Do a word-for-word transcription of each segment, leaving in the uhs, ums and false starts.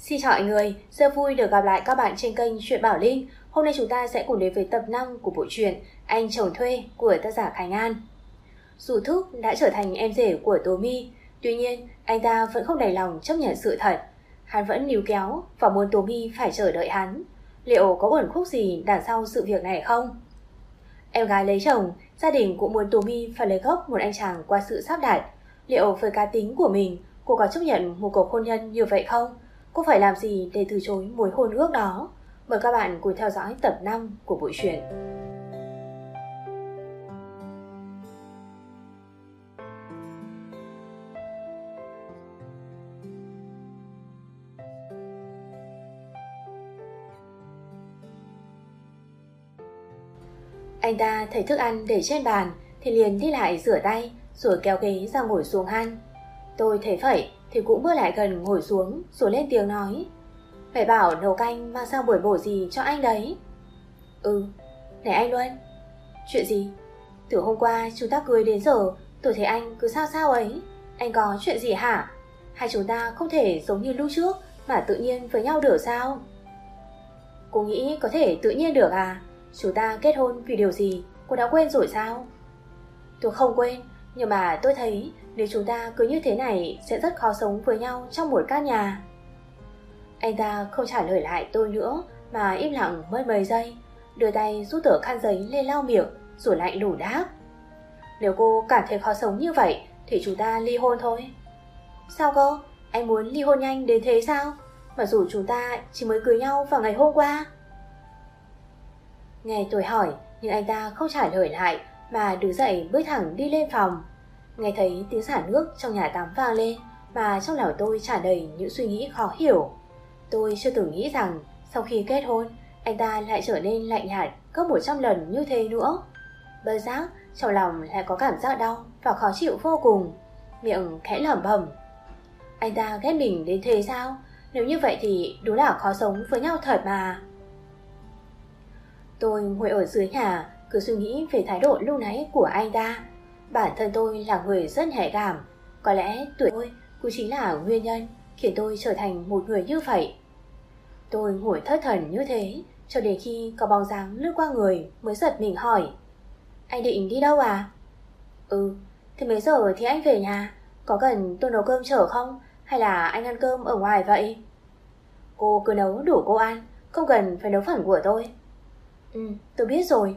Xin chào mọi người, rất vui được gặp lại các bạn trên kênh Truyện Bảo Linh. Hôm nay chúng ta sẽ cùng đến với tập năm của bộ truyện Anh Chồng Thuê của tác giả Khánh An. Dù Thúc đã trở thành em rể của Tố My, tuy nhiên anh ta vẫn không đành lòng chấp nhận sự thật. Hắn vẫn níu kéo và muốn Tố My phải chờ đợi hắn. Liệu có uẩn khúc gì đằng sau sự việc này không? Em gái lấy chồng, gia đình cũng muốn Tố My phải lấy gốc một anh chàng qua sự sắp đặt. Liệu với cá tính của mình, cô có chấp nhận một cuộc hôn nhân như vậy không? Cô phải làm gì để từ chối mối hôn ước đó? Mời các bạn cùng theo dõi tập năm của bộ truyện. Anh ta thấy thức ăn để trên bàn thì liền đi lại rửa tay rồi kéo ghế ra ngồi xuống ăn. Tôi thấy vậy thì cũng bước lại gần ngồi xuống rồi lên tiếng nói: "Mẹ bảo nấu canh mang sang buổi bổ gì cho anh đấy?" "Ừ." "Này anh Luân." "Chuyện gì?" "Từ hôm qua chúng ta cưới đến giờ tôi thấy anh cứ sao sao ấy. Anh có chuyện gì hả? Hay chúng ta không thể giống như lúc trước mà tự nhiên với nhau được sao?" "Cô nghĩ có thể tự nhiên được à? Chúng ta kết hôn vì điều gì, cô đã quên rồi sao?" "Tôi không quên, nhưng mà tôi thấy nếu chúng ta cứ như thế này sẽ rất khó sống với nhau trong một căn nhà." Anh ta không trả lời lại tôi nữa mà im lặng mất mấy giây, đưa tay rút tờ khăn giấy lên lau miệng rồi lạnh lùng đáp: "Nếu cô cảm thấy khó sống như vậy thì chúng ta ly hôn thôi." "Sao cơ? Anh muốn ly hôn nhanh đến thế sao? Mặc dù chúng ta chỉ mới cưới nhau vào ngày hôm qua." Nghe tôi hỏi nhưng anh ta không trả lời lại mà đứng dậy bước thẳng đi lên phòng. Nghe thấy tiếng xả nước trong nhà tắm vang lên mà trong lòng tôi tràn đầy những suy nghĩ khó hiểu. Tôi chưa từng nghĩ rằng sau khi kết hôn anh ta lại trở nên lạnh nhạt gấp một trăm lần như thế nữa. Bất giác trong lòng lại có cảm giác đau và khó chịu vô cùng, miệng khẽ lẩm bẩm: "Anh ta ghét mình đến thế sao? Nếu như vậy thì đúng là khó sống với nhau thật mà." Tôi ngồi ở dưới nhà cứ suy nghĩ về thái độ lúc nãy của anh ta. Bản thân tôi là người rất nhạy cảm, có lẽ tuổi tôi cũng chính là nguyên nhân khiến tôi trở thành một người như vậy. Tôi ngồi thất thần như thế cho đến khi có bóng dáng lướt qua người mới giật mình hỏi: "Anh định đi đâu à?" "Ừ." "Thế mấy giờ thì anh về nhà? Có cần tôi nấu cơm chở không? Hay là anh ăn cơm ở ngoài vậy?" "Cô cứ nấu đủ cô ăn, không cần phải nấu phần của tôi." "Ừ, tôi biết rồi."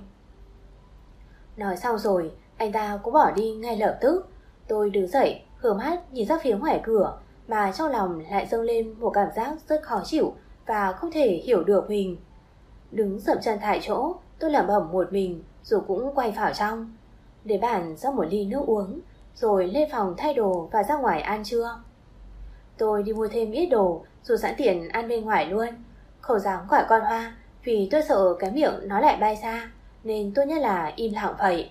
Nói xong rồi anh ta cũng bỏ đi ngay lập tức. Tôi đứng dậy hướng mắt nhìn ra phía ngoài cửa mà trong lòng lại dâng lên một cảm giác rất khó chịu và không thể hiểu được mình. Đứng dậm chân tại chỗ, tôi lẩm bẩm một mình rồi cũng quay vào trong, để bàn rót một ly nước uống rồi lên phòng thay đồ và ra ngoài ăn trưa. Tôi đi mua thêm ít đồ rồi sẵn tiện ăn bên ngoài luôn, không dám gọi con Hoa vì tôi sợ cái miệng nó lại bay xa, nên tốt nhất là im lặng vậy.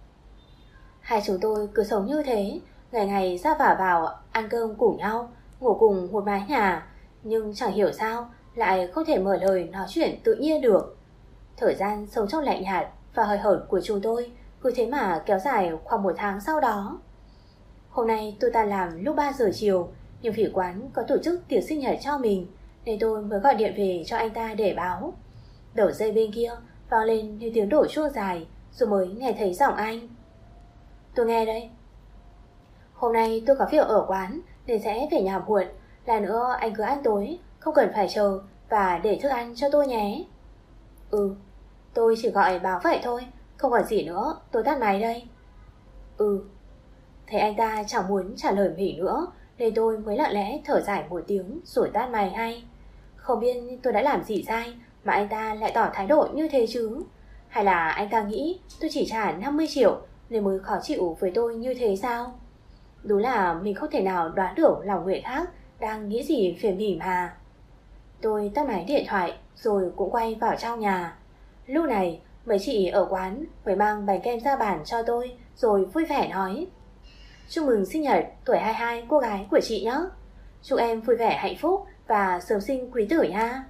Hai chúng tôi cứ sống như thế, ngày ngày ra vào vào ăn cơm cùng nhau, ngủ cùng một mái nhà, nhưng chẳng hiểu sao lại không thể mở lời nói chuyện tự nhiên được. Thời gian sống trong lạnh nhạt và hời hợt của chúng tôi cứ thế mà kéo dài khoảng một tháng sau đó. Hôm nay tôi tan làm lúc ba giờ chiều, nhưng vì quán có tổ chức tiệc sinh nhật cho mình nên tôi mới gọi điện về cho anh ta để báo. Đầu dây bên kia vang lên như tiếng đổ chuông dài rồi mới nghe thấy giọng anh: "Tôi nghe đây." "Hôm nay tôi có việc ở quán nên sẽ về nhà muộn. Là nữa anh cứ ăn tối, không cần phải chờ và để thức ăn cho tôi nhé." "Ừ." Tôi chỉ gọi báo vậy thôi, không còn gì nữa, tôi tắt máy đây." "Ừ." Thấy anh ta chẳng muốn trả lời mình nữa nên tôi mới lặng lẽ thở dài một tiếng rồi tắt máy ngay. Không biết tôi đã làm gì sai mà anh ta lại tỏ thái độ như thế chứ? Hay là anh ta nghĩ tôi chỉ trả năm mươi triệu nên mới khó chịu với tôi như thế sao? Đúng là mình không thể nào đoán được lòng người khác đang nghĩ gì về mình mà. Tôi tắt máy điện thoại rồi cũng quay vào trong nhà. Lúc này mấy chị ở quán mới mang bánh kem ra bàn cho tôi rồi vui vẻ nói: "Chúc mừng sinh nhật tuổi hai mươi hai cô gái của chị nhé. Chúc em vui vẻ hạnh phúc và sớm sinh quý tử nha."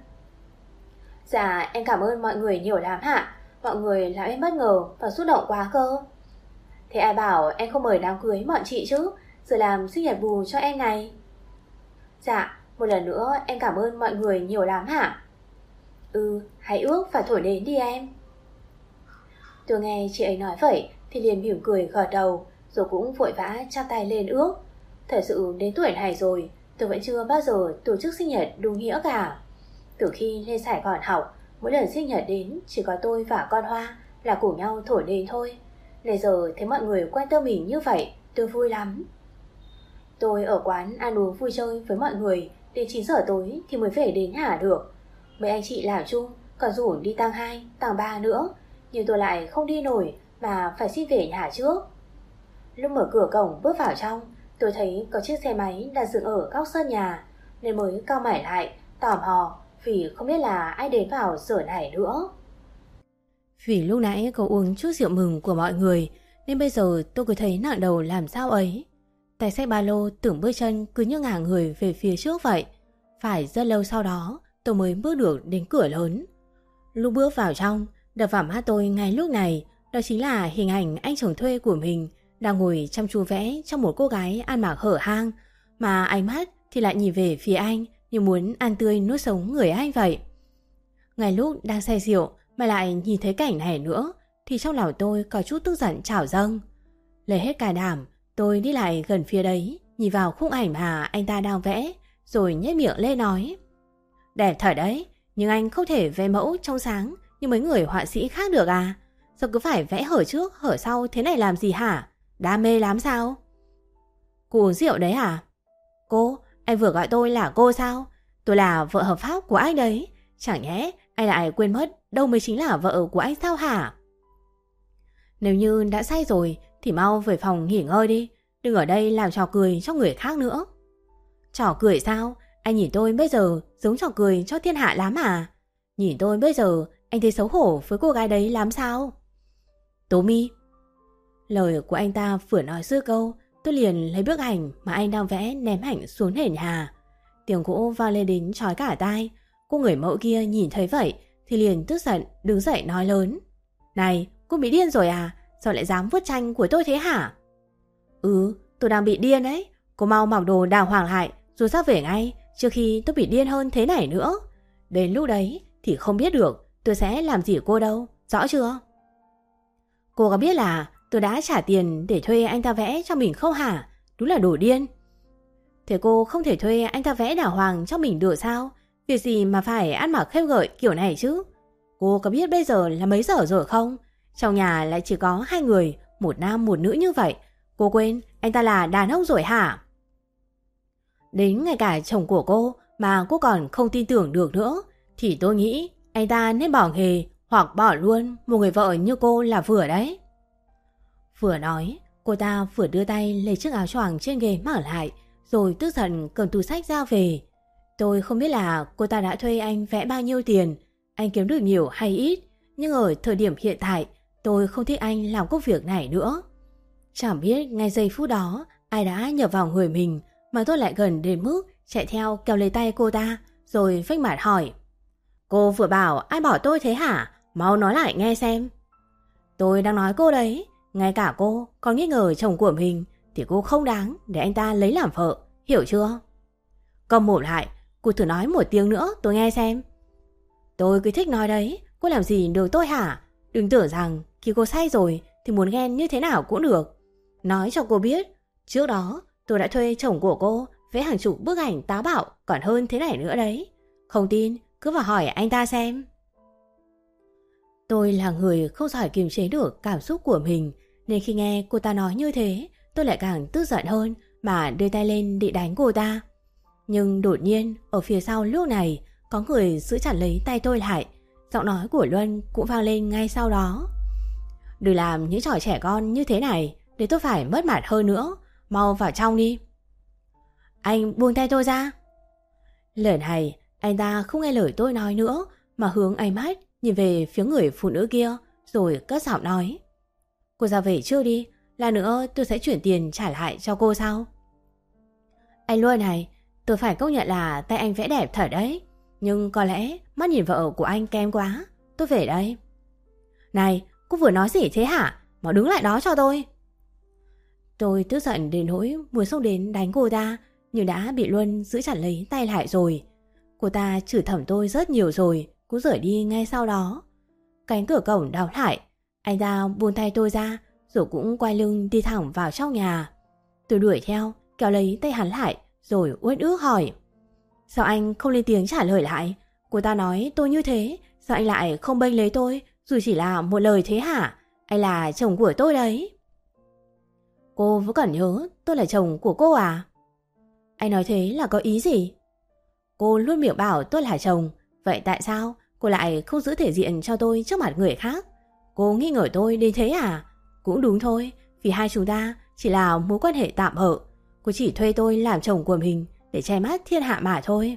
"Dạ em cảm ơn mọi người nhiều lắm ạ. Mọi người làm em bất ngờ và xúc động quá cơ." "Thế ai bảo em không mời đám cưới bọn chị chứ, rồi làm sinh nhật bù cho em này?" "Dạ Một lần nữa em cảm ơn mọi người nhiều lắm hả? Ừ, hãy ước và thổi đến đi em. Tôi nghe chị ấy nói vậy thì liền mỉm cười gật đầu, rồi cũng vội vã chắp tay lên ước. Thật sự đến tuổi này rồi, tôi vẫn chưa bao giờ tổ chức sinh nhật đúng nghĩa cả. Từ khi lên Sài Gòn học, mỗi lần sinh nhật đến chỉ có tôi và con Hoa là cùng nhau thổi đến thôi. Bây giờ thấy mọi người quan tâm mình như vậy, tôi vui lắm. Tôi ở quán ăn uống vui chơi với mọi người đến chín giờ tối thì mới về đến nhà được. Mấy anh chị làm chung còn rủ đi tầng hai, tầng ba nữa, nhưng tôi lại không đi nổi mà phải xin về nhà trước. Lúc mở cửa cổng bước vào trong, tôi thấy có chiếc xe máy đang dựng ở góc sân nhà, nên mới cau mày lại, tò mò vì không biết là ai đến vào giờ này nữa. Vì lúc nãy có uống chút rượu mừng của mọi người nên bây giờ tôi cứ thấy nặng đầu làm sao ấy. Tay xách ba lô tưởng bước chân cứ như ngả người về phía trước vậy. Phải rất lâu sau đó tôi mới bước được đến cửa lớn. Lúc bước vào trong, đập vào mắt tôi ngay lúc này đó chính là hình ảnh anh chồng thuê của mình đang ngồi chăm chú vẽ trong một cô gái ăn mặc hở hang, mà ánh mắt thì lại nhìn về phía anh như muốn ăn tươi nuốt sống người anh vậy. Ngay lúc đang say rượu mà lại nhìn thấy cảnh này nữa thì trong lòng tôi có chút tức giận trào dâng. Lấy hết cả đảm, tôi đi lại gần phía đấy, nhìn vào khung ảnh mà anh ta đang vẽ, rồi nhếch miệng lên nói: Đẹp thật đấy, nhưng anh không thể vẽ mẫu trong sáng như mấy người họa sĩ khác được à? Sao cứ phải vẽ hở trước hở sau thế này làm gì hả? Đam mê lắm sao? Cô uống rượu đấy à? Cô, anh vừa gọi tôi là cô sao? Tôi là vợ hợp pháp của anh đấy. Chẳng nhẽ anh lại quên mất đâu mới chính là vợ của anh sao hả? Nếu như đã say rồi thì mau về phòng nghỉ ngơi đi, đừng ở đây làm trò cười cho người khác nữa. Trò cười sao? Anh nhìn tôi bây giờ giống trò cười cho thiên hạ lắm à? Nhìn tôi bây giờ anh thấy xấu hổ với cô gái đấy lắm sao? Tố Mi. Lời của anh ta vừa nói dứt câu, tôi liền lấy bức ảnh mà anh đang vẽ ném ảnh xuống nền nhà. Tiếng gỗ vang lên đến chói cả tai. Cô người mẫu kia nhìn thấy vậy thì liền tức giận đứng dậy nói lớn: Này, cô bị điên rồi à? Sao lại dám vứt tranh của tôi thế hả? Ừ, tôi đang bị điên đấy. Cô mau mặc đồ đàng hoàng lại rồi ra về ngay, trước khi tôi bị điên hơn thế này nữa. Đến lúc đấy thì không biết được tôi sẽ làm gì cô đâu, rõ chưa? Cô có biết là tôi đã trả tiền để thuê anh ta vẽ cho mình không hả? Đúng là đồ điên. Thế cô không thể thuê anh ta vẽ đàng hoàng cho mình được sao? Việc gì mà phải ăn mặc khêu gợi kiểu này chứ? Cô có biết bây giờ là mấy giờ rồi không? Trong nhà lại chỉ có hai người, một nam một nữ như vậy. Cô quên anh ta là đàn ông rồi hả? Đến ngay cả chồng của cô mà cô còn không tin tưởng được nữa, thì tôi nghĩ anh ta nên bỏ nghề hoặc bỏ luôn một người vợ như cô là vừa đấy. Vừa nói, cô ta vừa đưa tay lấy chiếc áo choàng trên ghế mở lại, rồi tức giận cầm túi xách ra về. Tôi không biết là cô ta đã thuê anh vẽ bao nhiêu tiền, anh kiếm được nhiều hay ít, nhưng ở thời điểm hiện tại, tôi không thích anh làm công việc này nữa. Chẳng biết ngay giây phút đó ai đã nhập vào người mình mà tôi lại gần đến mức chạy theo kéo lấy tay cô ta, rồi vênh mặt hỏi: Cô vừa bảo ai bỏ tôi thế hả? Mau nói lại nghe xem. Tôi đang nói cô đấy, ngay cả cô còn nghi ngờ chồng của mình thì cô không đáng để anh ta lấy làm vợ, hiểu chưa? Cầm mồm lại, cô thử nói một tiếng nữa tôi nghe xem. Tôi cứ thích nói đấy, cô làm gì được tôi hả? Đừng tưởng rằng khi cô say rồi thì muốn ghen như thế nào cũng được. Nói cho cô biết, trước đó tôi đã thuê chồng của cô vẽ hàng chục bức ảnh táo bạo còn hơn thế này nữa đấy. Không tin, cứ vào hỏi anh ta xem. Tôi là người không giỏi kiềm chế được cảm xúc của mình, nên khi nghe cô ta nói như thế, tôi lại càng tức giận hơn mà đưa tay lên định đánh cô ta. Nhưng đột nhiên ở phía sau lúc này có người giữ chặt lấy tay tôi lại. Giọng nói của Luân cũng vang lên ngay sau đó: Đừng làm những trò trẻ con như thế này để tôi phải mất mặt hơn nữa. Mau vào trong đi. Anh buông tay tôi ra. Lần này anh ta không nghe lời tôi nói nữa mà hướng ánh mắt nhìn về phía người phụ nữ kia, rồi cất giọng nói: Cô ra về trước đi, lát nữa tôi sẽ chuyển tiền trả lại cho cô sau. Anh Luân này, tôi phải công nhận là tay anh vẽ đẹp thật đấy, nhưng có lẽ mắt nhìn vợ của anh kém quá. Tôi về đây. Này, cô vừa nói gì thế hả? Mau đứng lại đó cho tôi. Tôi tức giận đến nỗi muốn xông đến đánh cô ta, nhưng đã bị Luân giữ chặt lấy tay lại rồi. Cô ta chửi thầm tôi rất nhiều rồi, cũng rời đi ngay sau đó. Cánh cửa cổng đóng lại, anh ta buông tay tôi ra, rồi cũng quay lưng đi thẳng vào trong nhà. Tôi đuổi theo, kéo lấy tay hắn lại, rồi uất ức hỏi: sao anh không lên tiếng trả lời lại? Cô ta nói tôi như thế, sao anh lại không bênh lấy tôi, dù chỉ là một lời thế hả? Anh là chồng của tôi đấy. Cô vẫn còn nhớ tôi là chồng của cô à? Anh nói thế là có ý gì? Cô luôn miệng bảo tôi là chồng, vậy tại sao cô lại không giữ thể diện cho tôi trước mặt người khác? Cô nghi ngờ tôi đến thế à? Cũng đúng thôi, vì hai chúng ta chỉ là mối quan hệ tạm bợ. Cô chỉ thuê tôi làm chồng của mình để che mắt thiên hạ mà thôi.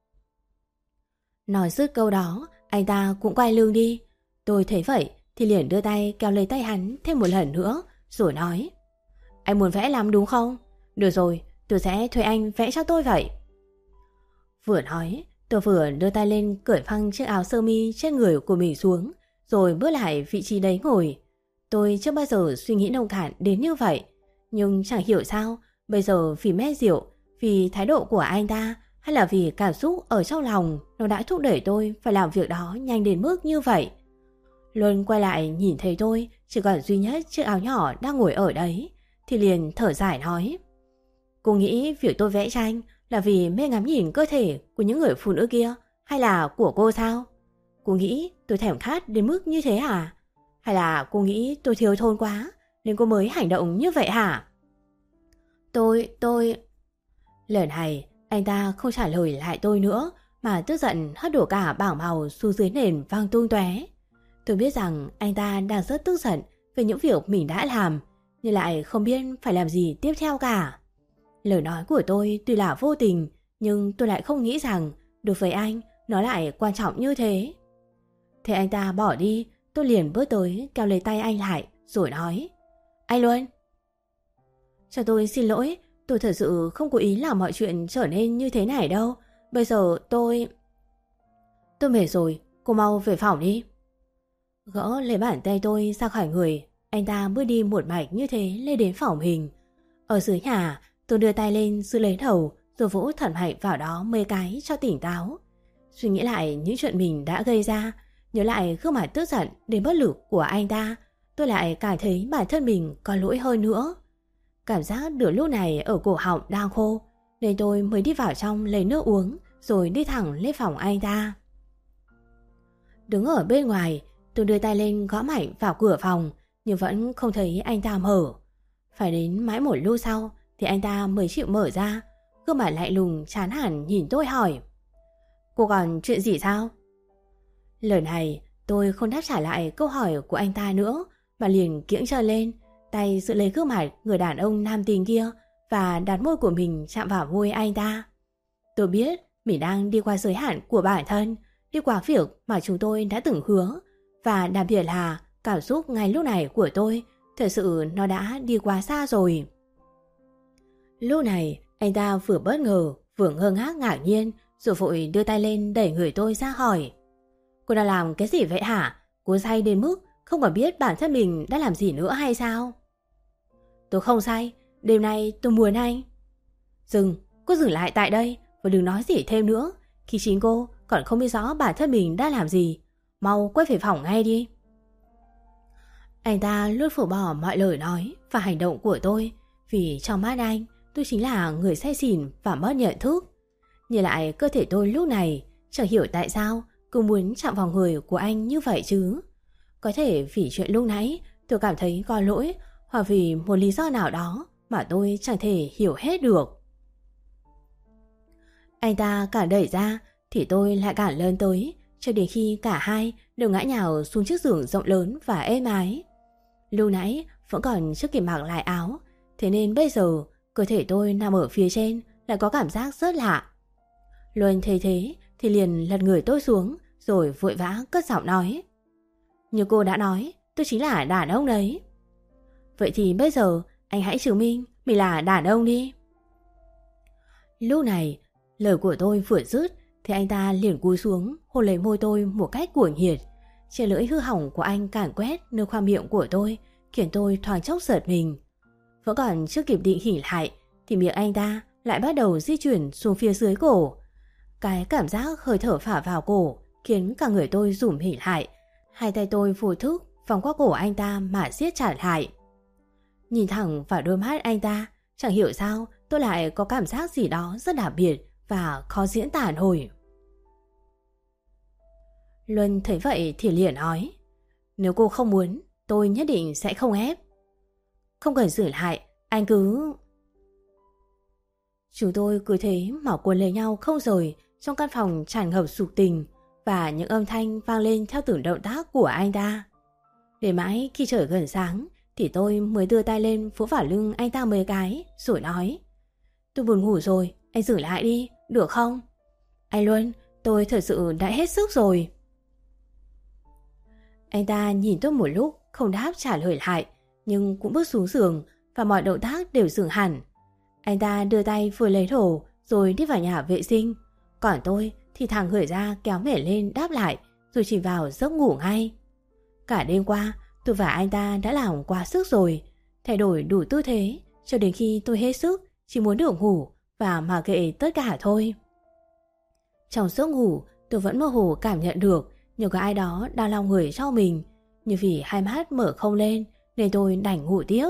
Nói dứt câu đó, anh ta cũng quay lưng đi. Tôi thấy vậy thì liền đưa tay kéo lấy tay hắn thêm một lần nữa, rồi nói: anh muốn vẽ lắm đúng không? Được rồi, tôi sẽ thuê anh vẽ cho tôi vậy. Vừa nói, tôi vừa đưa tay lên cởi phăng chiếc áo sơ mi trên người của mình xuống, rồi bước lại vị trí đấy ngồi. Tôi chưa bao giờ suy nghĩ nông cạn đến như vậy, nhưng chẳng hiểu sao bây giờ vì mê rượu, vì thái độ của anh ta, hay là vì cảm xúc ở trong lòng, nó đã thúc đẩy tôi phải làm việc đó nhanh đến mức như vậy. Luân quay lại nhìn thấy tôi chỉ còn duy nhất chiếc áo nhỏ đang ngồi ở đấy, thì liền thở dài nói: cô nghĩ việc tôi vẽ tranh là vì mê ngắm nhìn cơ thể của những người phụ nữ kia, hay là của cô sao? Cô nghĩ tôi thèm khát đến mức như thế hả? Hay là cô nghĩ tôi thiếu thốn quá nên cô mới hành động như vậy hả? Tôi, tôi... Lần này anh ta không trả lời lại tôi nữa, mà tức giận hất đổ cả bảng màu xuống dưới nền vang tung tóe. Tôi biết rằng anh ta đang rất tức giận về những việc mình đã làm, nhưng lại không biết phải làm gì tiếp theo cả. Lời nói của tôi tuy là vô tình, nhưng tôi lại không nghĩ rằng đối với anh nó lại quan trọng như thế. Thế anh ta bỏ đi, tôi liền bước tới kéo lấy tay anh lại, rồi nói: anh Luân, cho tôi xin lỗi, tôi thật sự không cố ý làm mọi chuyện trở nên như thế này đâu. Bây giờ tôi... Tôi mệt rồi, cô mau về phòng đi. Gỡ lấy bàn tay tôi ra khỏi người, anh ta bước đi một mạch như thế lên đến phòng mình. Ở dưới nhà, tôi đưa tay lên giữ lấy đầu, rồi vỗ thật mạnh vào đó mấy cái cho tỉnh táo. Suy nghĩ lại những chuyện mình đã gây ra, nhớ lại gương mặt tức giận đến bất lực của anh ta, tôi lại cảm thấy bản thân mình có lỗi hơn nữa. Cảm giác nửa lúc này ở cổ họng đang khô, nên tôi mới đi vào trong lấy nước uống, rồi đi thẳng lên phòng anh ta. Đứng ở bên ngoài, tôi đưa tay lên gõ mạnh vào cửa phòng, nhưng vẫn không thấy anh ta mở. Phải đến mãi một lúc sau thì anh ta mới chịu mở ra, gương mặt lạnh lùng chán hẳn nhìn tôi hỏi: cô còn chuyện gì sao? Lần này tôi không đáp trả lại câu hỏi của anh ta nữa, mà liền kiễng chân lên, tay giữ lấy gương mặt người đàn ông nam tính kia và đặt môi của mình chạm vào môi anh ta. Tôi biết mình đang đi qua giới hạn của bản thân, đi qua việc mà chúng tôi đã từng hứa, và đặc biệt là cảm xúc ngay lúc này của tôi thật sự nó đã đi quá xa rồi. Lúc này anh ta vừa bất ngờ vừa ngơ ngác ngạc nhiên, rồi vội đưa tay lên đẩy người tôi ra hỏi: cô đang làm cái gì vậy hả? Cô say đến mức không còn biết bản thân mình đã làm gì nữa hay sao? Tôi không say, đêm nay tôi muốn anh. Dừng, cô dừng lại tại đây và đừng nói gì thêm nữa, khi chính cô còn không biết rõ bản thân mình đã làm gì. Mau quay về phòng ngay đi. Anh ta luôn phủ bỏ mọi lời nói và hành động của tôi, vì trong mắt anh tôi chính là người say xỉn và mất nhận thức. Nhìn lại cơ thể tôi lúc này, chẳng hiểu tại sao cứ muốn chạm vào người của anh như vậy chứ. Có thể vì chuyện lúc nãy tôi cảm thấy có lỗi, hoặc vì một lý do nào đó mà tôi chẳng thể hiểu hết được. Anh ta càng đẩy ra thì tôi lại càng lớn tới, cho đến khi cả hai đều ngã nhào xuống chiếc giường rộng lớn và êm ái. Lúc nãy vẫn còn chưa kịp mặc lại áo, thế nên bây giờ cơ thể tôi nằm ở phía trên lại có cảm giác rất lạ. Luân thấy thế thì liền lật người tôi xuống, rồi vội vã cất giọng nói: như cô đã nói, tôi chính là đàn ông đấy. Vậy thì bây giờ anh hãy chứng minh mình là đàn ông đi. Lúc này lời của tôi vừa dứt thì anh ta liền cúi xuống hôn lấy môi tôi một cách cuồng nhiệt. Trên lưỡi hư hỏng của anh càn quét nơi khoang miệng của tôi, khiến tôi thoáng chốc giật mình. Vẫn còn chưa kịp định hình lại thì miệng anh ta lại bắt đầu di chuyển xuống phía dưới cổ. Cái cảm giác hơi thở phả vào cổ khiến cả người tôi rủm hỉ lại. Hai tay tôi vô thức vòng qua cổ anh ta mà siết chặt lại. Nhìn thẳng vào đôi mắt anh ta, chẳng hiểu sao tôi lại có cảm giác gì đó rất đặc biệt và khó diễn tả nổi. Luân thấy vậy thì liền nói, nếu cô không muốn, tôi nhất định sẽ không ép. Không cần giữ lại, anh cứ... Chúng tôi cứ thế mà cuốn lấy nhau không rời trong căn phòng tràn ngập dục tình, và những âm thanh vang lên theo từng động tác của anh ta. Để mãi khi trời gần sáng thì tôi mới đưa tay lên vỗ vào lưng anh ta mấy cái rồi nói, tôi buồn ngủ rồi, anh giữ lại đi, được không? Anh Luân, tôi thật sự đã hết sức rồi. Anh ta nhìn tôi một lúc không đáp trả lời lại, nhưng cũng bước xuống giường và mọi động tác đều dừng hẳn. Anh ta đưa tay vừa lấy đồ rồi đi vào nhà vệ sinh, còn tôi thì thẳng người ra kéo mẻ lên đáp lại rồi chỉ vào giấc ngủ ngay. Cả đêm qua tôi và anh ta đã làm quá sức rồi, thay đổi đủ tư thế cho đến khi tôi hết sức chỉ muốn được ngủ và mà kệ tất cả thôi. Trong giấc ngủ tôi vẫn mơ hồ cảm nhận được như có ai đó đang lau người cho mình, nhưng vì hai mắt mở không lên nên tôi đành ngủ tiếp.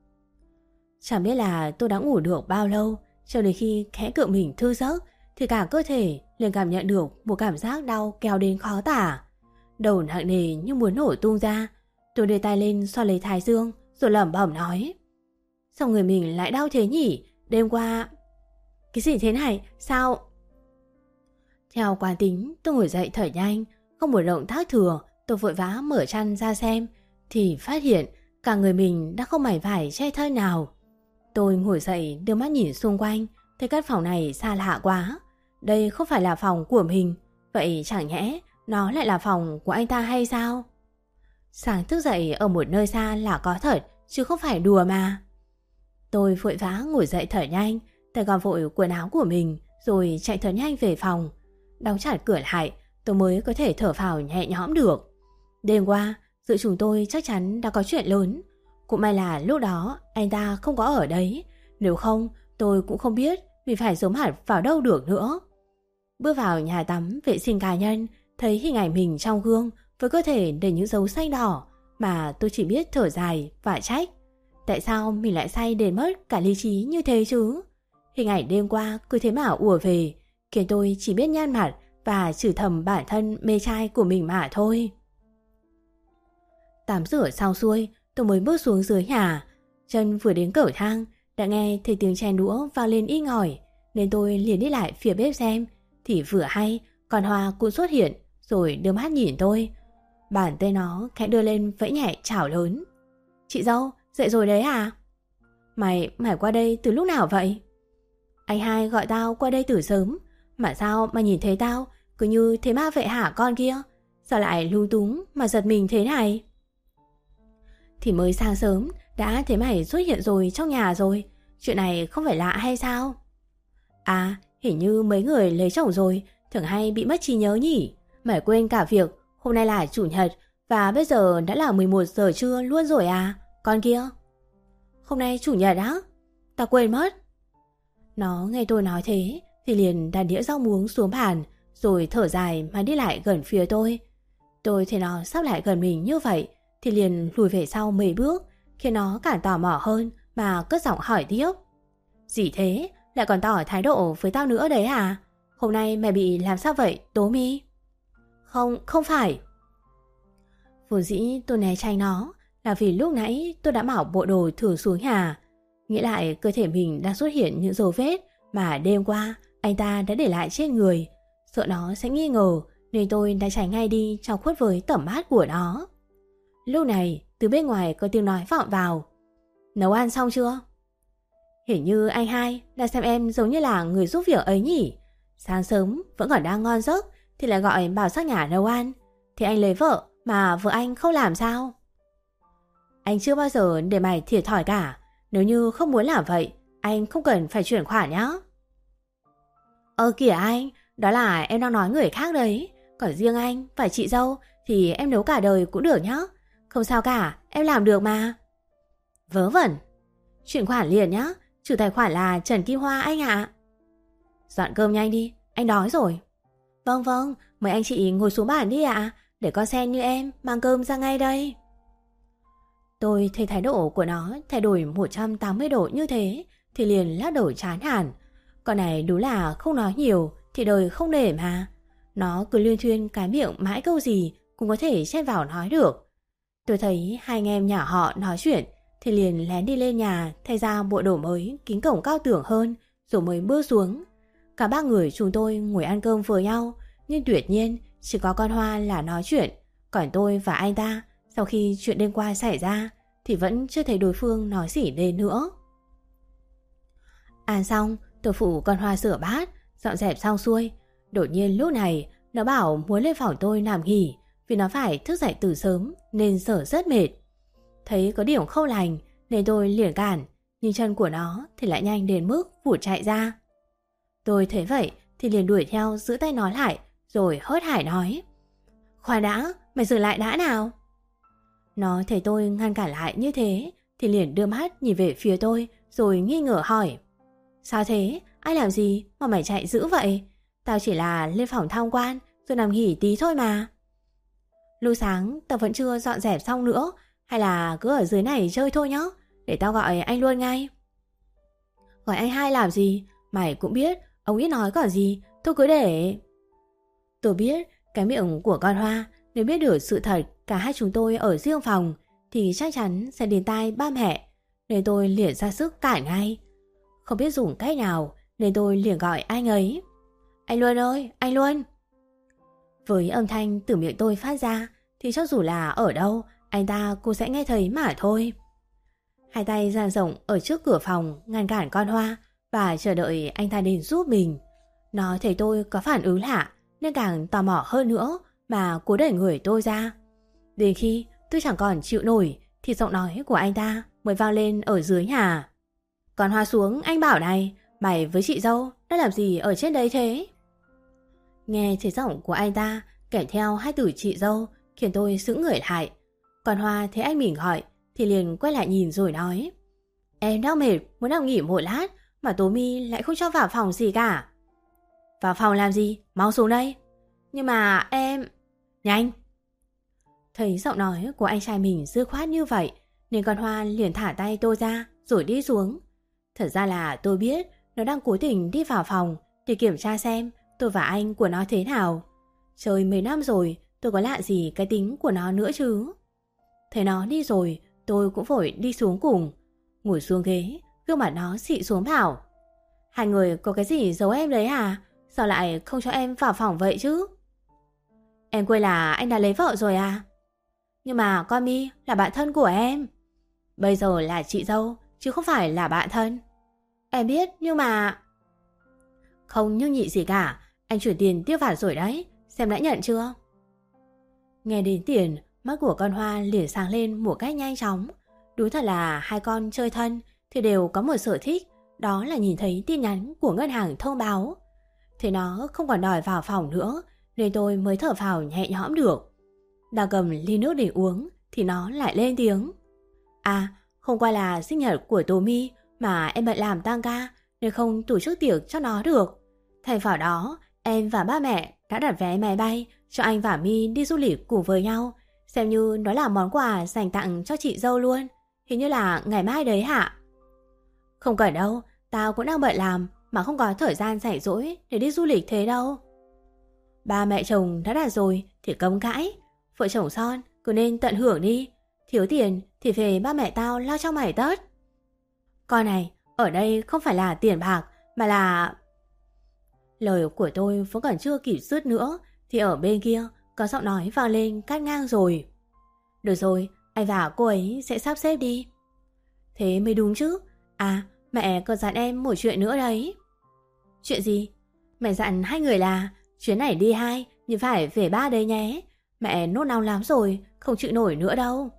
Chẳng biết là tôi đã ngủ được bao lâu, cho đến khi khẽ cựa mình thư giấc thì cả cơ thể liền cảm nhận được một cảm giác đau kéo đến khó tả. Đầu nặng nề như muốn nổ tung ra. Tôi đưa tay lên xoa lấy thái dương rồi lẩm bẩm nói, sao người mình lại đau thế nhỉ? Đêm qua... Cái gì thế này? Sao? Theo quán tính tôi ngồi dậy thở nhanh, không một động tác thừa. Tôi vội vã mở chăn ra xem thì phát hiện cả người mình đã không mảy vải che thân nào. Tôi ngồi dậy đưa mắt nhìn xung quanh, thấy căn phòng này xa lạ quá. Đây không phải là phòng của mình, vậy chẳng nhẽ nó lại là phòng của anh ta hay sao? Sáng thức dậy ở một nơi xa là có thật, chứ không phải đùa mà. Tôi vội vã ngồi dậy thở nhanh, tay gom vội quần áo của mình rồi chạy thật nhanh về phòng. Đóng chặt cửa lại, tôi mới có thể thở phào nhẹ nhõm được. Đêm qua, giữa chúng tôi chắc chắn đã có chuyện lớn. Cũng may là lúc đó anh ta không có ở đấy, nếu không tôi cũng không biết mình phải giấu mặt vào đâu được nữa. Bước vào nhà tắm vệ sinh cá nhân, thấy hình ảnh mình trong gương với cơ thể đầy những dấu xanh đỏ, mà tôi chỉ biết thở dài và trách. Tại sao mình lại say đến mất cả lý trí như thế chứ? Hình ảnh đêm qua cứ thế mà ùa về, khiến tôi chỉ biết nhăn mặt và chửi thầm bản thân mê trai của mình mà thôi. Tắm rửa xong xuôi, tôi mới bước xuống dưới nhà. Chân vừa đến cầu thang đã nghe thấy tiếng chén đũa vang lên ít ngỏi, nên tôi liền đi lại phía bếp xem. Thì vừa hay con Hoa cũng xuất hiện rồi đưa mắt nhìn tôi. Bàn tay nó khẽ đưa lên vẫy nhẹ chào lớn. Chị dâu, dậy rồi đấy à? Mày, mày qua đây từ lúc nào vậy? Anh hai gọi tao qua đây từ sớm, mà sao mà nhìn thấy tao cứ như thế ma vậy hả con kia? Sao lại lung túng mà giật mình thế này? Thì mới sáng sớm đã thấy mày xuất hiện rồi trong nhà rồi. Chuyện này không phải lạ hay sao? À, hình như mấy người lấy chồng rồi thường hay bị mất trí nhớ nhỉ. Mày quên cả việc hôm nay là chủ nhật và bây giờ đã là mười một giờ trưa luôn rồi à, con kia? Hôm nay chủ nhật á? Tao quên mất. Nó nghe tôi nói thế thì liền đặt đĩa rau muống xuống bàn rồi thở dài mà đi lại gần phía tôi. Tôi thấy nó sắp lại gần mình như vậy thì liền lùi về sau mấy bước, khiến nó càng tò mò hơn mà cất giọng hỏi tiếp. Gì thế? Lại còn tỏ thái độ với tao nữa đấy à? Hôm nay mày bị làm sao vậy, Tố Mi? Không, không phải. Vốn dĩ tôi né tránh nó là vì lúc nãy tôi đã bảo bộ đồ thường xuống nhà. Nghĩ lại cơ thể mình đang xuất hiện những dấu vết mà đêm qua anh ta đã để lại trên người. Sợ nó sẽ nghi ngờ nên tôi đã tránh ngay đi trong khuất với tầm mắt của nó. Lúc này từ bên ngoài có tiếng nói vọng vào. Nấu ăn xong chưa? Hình như anh hai đã xem em giống như là người giúp việc ấy nhỉ. Sáng sớm vẫn còn đang ngon giấc thì lại gọi bảo sang nhà nấu ăn. Thì anh lấy vợ mà vợ anh không làm sao? Anh chưa bao giờ để mày thiệt thòi cả. Nếu như không muốn làm vậy, anh không cần phải chuyển khoản nhá. Ơ kìa anh, đó là em đang nói người khác đấy. Còn riêng anh và chị dâu thì em nấu cả đời cũng được nhá. Không sao cả, em làm được mà. Vớ vẩn. Chuyển khoản liền nhá, Chủ tài khoản là Trần Kim Hoa anh ạ. Dọn cơm nhanh đi, anh đói rồi. Vâng vâng, mời anh chị ngồi xuống bàn đi ạ, để con sen như em mang cơm ra ngay đây. Tôi thấy thái độ của nó thay đổi một trăm tám mươi độ như thế thì liền lắc đầu chán hẳn. Con này đúng là không nói nhiều thì đời không để mà. Nó cứ liên thuyên cái miệng mãi câu gì cũng có thể chen vào nói được. Tôi thấy hai anh em nhà họ nói chuyện thì liền lén đi lên nhà thay ra bộ đồ mới kính cổng cao tưởng hơn rồi mới bước xuống. Cả ba người chúng tôi ngồi ăn cơm với nhau, nhưng tuyệt nhiên chỉ có con Hoa là nói chuyện. Còn tôi và anh ta sau khi chuyện đêm qua xảy ra thì vẫn chưa thấy đối phương nói gì đến nữa. Ăn xong, tôi phụ con Hoa rửa bát, dọn dẹp xong xuôi. Đột nhiên lúc này nó bảo muốn lên phòng tôi nằm nghỉ vì nó phải thức dậy từ sớm nên giờ rất mệt. Thấy có điểm không lành nên tôi liền cản, nhưng chân của nó thì lại nhanh đến mức vụt chạy ra. Tôi thấy vậy thì liền đuổi theo giữ tay nó lại rồi hớt hải nói: Khoan đã, mày dừng lại đã nào. Nó thấy tôi ngăn cản lại như thế thì liền đưa mắt nhìn về phía tôi rồi nghi ngờ hỏi: Sao thế? Ai làm gì mà mày chạy dữ vậy? Tao chỉ là lên phòng tham quan rồi nằm nghỉ tí thôi mà. Lúc sáng tao vẫn chưa dọn dẹp xong nữa, hay là cứ ở dưới này chơi thôi nhá, để tao gọi anh luôn ngay. Gọi anh hai làm gì? Mày cũng biết ông ít nói còn gì, tôi cứ để. Tôi biết cái miệng của con Hoa nếu biết được sự thật cả hai chúng tôi ở riêng phòng thì chắc chắn sẽ đến tai ba mẹ, nên tôi liền ra sức cản ngay. Không biết dùng cách nào nên tôi liền gọi anh ấy: Anh Luân ơi, anh Luân. Với âm thanh từ miệng tôi phát ra thì cho dù là ở đâu anh ta cũng sẽ nghe thấy mà thôi. Hai tay dang rộng ở trước cửa phòng ngăn cản con Hoa và chờ đợi anh ta đến giúp mình. Nó thấy tôi có phản ứng lạ nên càng tò mò hơn nữa mà cố đẩy người tôi ra. Đến khi tôi chẳng còn chịu nổi thì giọng nói của anh ta mới vang lên ở dưới nhà: Con Hoa xuống, anh bảo này, mày với chị dâu đã làm gì ở trên đấy thế? Nghe thấy giọng của anh ta kèm theo hai từ chị dâu khiến tôi sững người lại. Còn Hoa thấy anh mình gọi thì liền quay lại nhìn rồi nói: Em đang mệt muốn nằm nghỉ một lát mà Tố My lại không cho vào phòng gì cả. Vào phòng làm gì? Mau xuống đây. Nhưng mà em... Nhanh. Thấy giọng nói của anh trai mình dư khoát như vậy nên con Hoa liền thả tay tôi ra rồi đi xuống. Thật ra là tôi biết nó đang cố tình đi vào phòng để kiểm tra xem tôi và anh của nó thế nào. Chơi mấy năm rồi tôi có lạ gì cái tính của nó nữa chứ. Thấy nó đi rồi tôi cũng vội đi xuống cùng. Ngồi xuống ghế, gương mặt nó xị xuống bảo: Hai người có cái gì giấu em đấy à? Sao lại không cho em vào phòng vậy chứ? Em quên là anh đã lấy vợ rồi à? Nhưng mà con My là bạn thân của em. Bây giờ là chị dâu chứ không phải là bạn thân. Em biết nhưng mà... Không nhưng nhị gì cả, anh chuyển tiền tiêu vặt rồi đấy, xem đã nhận chưa? Nghe đến tiền, mắt của con Hoa liền sáng lên một cách nhanh chóng. Đúng thật là hai con chơi thân thì đều có một sở thích, đó là nhìn thấy tin nhắn của ngân hàng thông báo. Thế nó không còn đòi vào phòng nữa nên tôi mới thở phào nhẹ nhõm được. Đang cầm ly nước để uống thì nó lại lên tiếng: À, hôm qua là sinh nhật của Tố My mà em bận làm tang ca nên không tổ chức tiệc cho nó được. Thay vào đó, em và ba mẹ đã đặt vé máy bay cho anh và My đi du lịch cùng với nhau, xem như nó là món quà dành tặng cho chị dâu luôn. Hình như là ngày mai đấy hả? Không cần đâu, tao cũng đang bận làm mà không có thời gian rảnh rỗi để đi du lịch thế đâu. Ba mẹ chồng đã đặt rồi thì cấm cãi, vợ chồng son cứ nên tận hưởng đi. Thiếu tiền thì về ba mẹ tao lo cho mày tất. Con này, ở đây không phải là tiền bạc mà là... Lời của tôi vẫn còn chưa kịp dứt nữa thì ở bên kia có giọng nói vang lên cắt ngang rồi: Được rồi, anh và cô ấy sẽ sắp xếp đi. Thế mới đúng chứ. À, mẹ còn dặn em một chuyện nữa đấy. Chuyện gì? Mẹ dặn hai người là chuyến này đi hai nhưng phải về ba đấy nhé. Mẹ nôn nóng lắm rồi, không chịu nổi nữa đâu.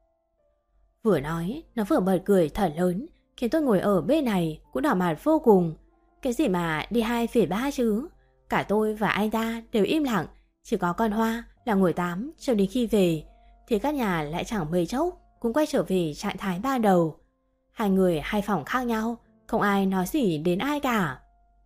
Vừa nói, nó vừa bật cười thật lớn khiến tôi ngồi ở bên này cũng đỏ mặt vô cùng. Cái gì mà đi hai phẩy ba chứ? Cả tôi và anh ta đều im lặng, chỉ có con Hoa là ngồi tám cho đến khi về thì các nhà lại chẳng mấy chốc cũng quay trở về trạng thái ban đầu. Hai người hai phòng khác nhau không ai nói gì đến ai cả.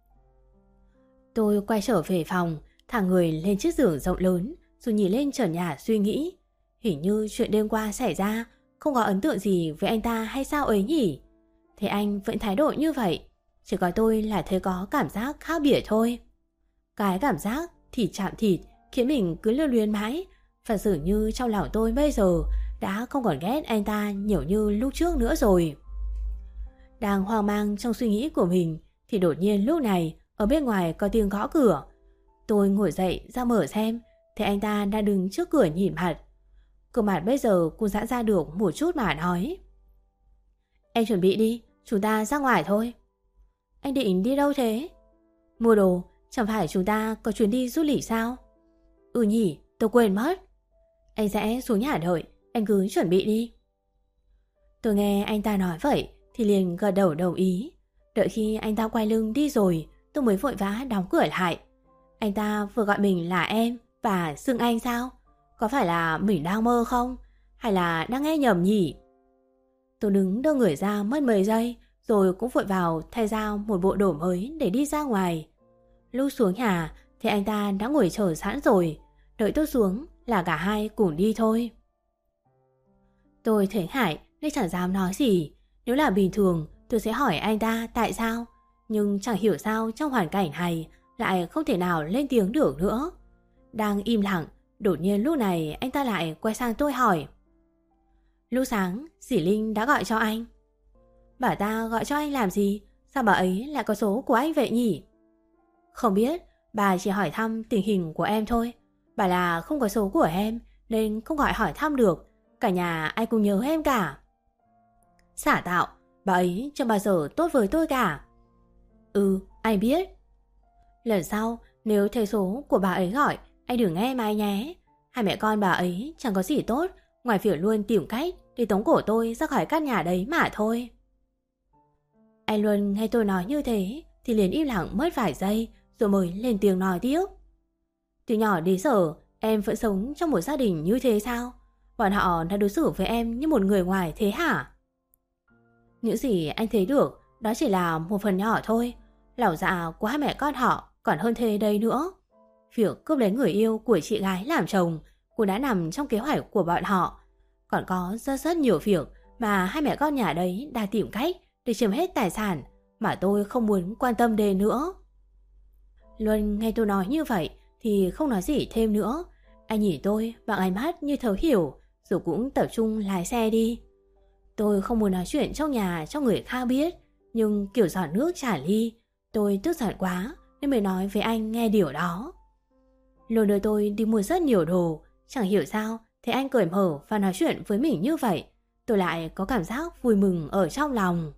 Tôi quay trở về phòng, thả người lên chiếc giường rộng lớn, rồi nhìn lên trần nhà suy nghĩ. Hình như chuyện đêm qua xảy ra không có ấn tượng gì với anh ta hay sao ấy nhỉ? Thế anh vẫn thái độ như vậy, chỉ có tôi là thấy có cảm giác khác biệt thôi. Cái cảm giác thịt chạm thịt khiến mình cứ lưu luyến mãi, và dường như trong lòng tôi bây giờ đã không còn ghét anh ta nhiều như lúc trước nữa rồi. Đang hoang mang trong suy nghĩ của mình thì đột nhiên lúc này ở bên ngoài có tiếng gõ cửa. Tôi ngồi dậy ra mở xem, thì anh ta đang đứng trước cửa nhìn mặt. Cửa mặt bây giờ cũng giãn ra được một chút mà nói: Em chuẩn bị đi, chúng ta ra ngoài thôi. Anh định đi đâu thế? Mua đồ, chẳng phải chúng ta có chuyến đi du lịch sao? Ừ nhỉ, tôi quên mất. Anh sẽ xuống nhà đợi, anh cứ chuẩn bị đi. Tôi nghe anh ta nói vậy thì liền gật đầu đồng ý. Đợi khi anh ta quay lưng đi rồi, tôi mới vội vã đóng cửa lại. Anh ta vừa gọi mình là em và xưng anh sao? Có phải là mình đang mơ không? Hay là đang nghe nhầm nhỉ? Tôi đứng đưa người ra mất mấy giây, rồi cũng vội vào thay ra một bộ đồ mới để đi ra ngoài. Lúc xuống nhà thì anh ta đã ngồi chờ sẵn rồi, đợi tôi xuống là cả hai cùng đi thôi. Tôi thấy ngại nên chẳng dám nói gì. Nếu là bình thường tôi sẽ hỏi anh ta tại sao, nhưng chẳng hiểu sao trong hoàn cảnh này lại không thể nào lên tiếng được nữa. Đang im lặng, đột nhiên lúc này anh ta lại quay sang tôi hỏi: Lúc sáng dì Linh đã gọi cho anh. Bà ta gọi cho anh làm gì? Sao bà ấy lại có số của anh vậy nhỉ? Không biết, bà chỉ hỏi thăm tình hình của em thôi. Bà là không có số của em nên không gọi hỏi thăm được. Cả nhà ai cũng nhớ em cả. Xả tạo, bà ấy chưa bao giờ tốt với tôi cả. Ừ, anh biết. Lần sau nếu thấy số của bà ấy gọi, anh đừng nghe máy nhé. Hai mẹ con bà ấy chẳng có gì tốt ngoài việc luôn tìm cách để tống cổ tôi ra khỏi căn nhà đấy mà thôi. Anh luôn nghe tôi nói như thế thì liền im lặng mất vài giây, rồi mới lên tiếng nói tiếp: Từ nhỏ đến giờ em vẫn sống trong một gia đình như thế sao? Bọn họ đã đối xử với em như một người ngoài thế hả? Những gì anh thấy được đó chỉ là một phần nhỏ thôi. Lòng dạ của hai mẹ con họ còn hơn thế đấy nữa. Việc cướp lấy người yêu của chị gái làm chồng cũng đã nằm trong kế hoạch của bọn họ. Còn có rất rất nhiều việc mà hai mẹ con nhà đấy đang tìm cách để chiếm hết tài sản mà tôi không muốn quan tâm đến nữa. Luân nghe tôi nói như vậy thì không nói gì thêm nữa. Anh nhìn tôi bằng ánh mắt như thấu hiểu, rồi cũng tập trung lái xe đi. Tôi không muốn nói chuyện trong nhà cho người khác biết, nhưng kiểu giọt nước tràn ly, tôi tức giận quá nên mới nói với anh nghe điều đó. Luân đưa tôi đi mua rất nhiều đồ, chẳng hiểu sao thấy anh cởi mở và nói chuyện với mình như vậy, tôi lại có cảm giác vui mừng ở trong lòng.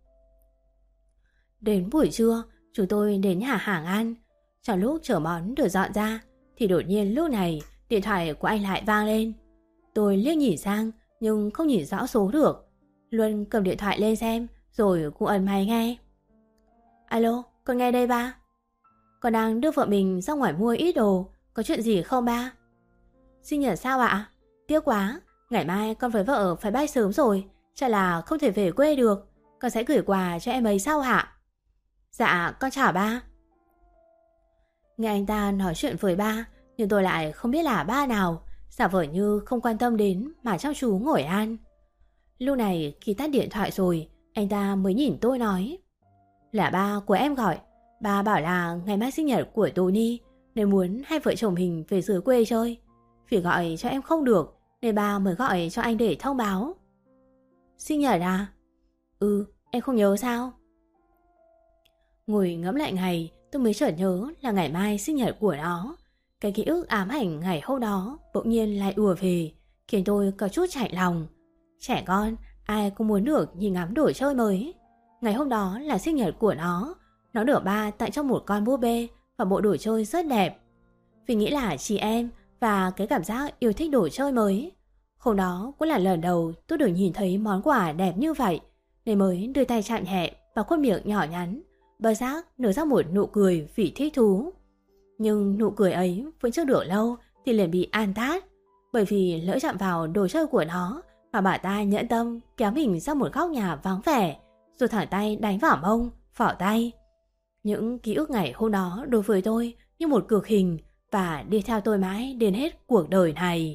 Đến buổi trưa, chúng tôi đến nhà hàng ăn. Trong lúc chở món được dọn ra thì đột nhiên lúc này điện thoại của anh lại vang lên. Tôi liếc nhìn sang nhưng không nhìn rõ số được. Luân cầm điện thoại lên xem rồi cũng ấn máy nghe. Alo, con nghe đây ba. Con đang đưa vợ mình ra ngoài mua ít đồ, có chuyện gì không ba? Sinh nhật sao ạ? Tiếc quá, ngày mai con với vợ phải bay sớm rồi, chắc là không thể về quê được. Con sẽ gửi quà cho em ấy sau hả? Dạ, con chào ba. Nghe anh ta nói chuyện với ba, nhưng tôi lại không biết là ba nào, giả vờ như không quan tâm đến mà chăm chú ngồi ăn. Lúc này khi tắt điện thoại rồi, anh ta mới nhìn tôi nói: Là ba của em gọi. Ba bảo là ngày mai sinh nhật của Tony nên muốn hai vợ chồng mình về dưới quê chơi. Vì gọi cho em không được nên ba mới gọi cho anh để thông báo. Sinh nhật à? Ừ, em không nhớ sao? Ngồi ngẫm lại ngày, tôi mới chợt nhớ là ngày mai sinh nhật của nó. Cái ký ức ám ảnh ngày hôm đó bỗng nhiên lại ùa về, khiến tôi có chút chạnh lòng. Trẻ con, ai cũng muốn được nhìn ngắm đồ chơi mới. Ngày hôm đó là sinh nhật của nó. Nó được ba tặng cho một con búp bê và bộ đồ chơi rất đẹp. Vì nghĩ là chị em và cái cảm giác yêu thích đồ chơi mới. Hôm đó cũng là lần đầu tôi được nhìn thấy món quà đẹp như vậy, nên mới đưa tay chạm nhẹ vào khuôn miệng nhỏ nhắn, bất giác nở ra một nụ cười vì thích thú. Nhưng nụ cười ấy vẫn chưa được lâu thì liền bị an tát, bởi vì lỡ chạm vào đồ chơi của nó mà bà ta nhẫn tâm kéo mình ra một góc nhà vắng vẻ, rồi thẳng tay đánh vào mông, phỏ tay. Những ký ức ngày hôm đó đối với tôi như một cực hình và đi theo tôi mãi đến hết cuộc đời này.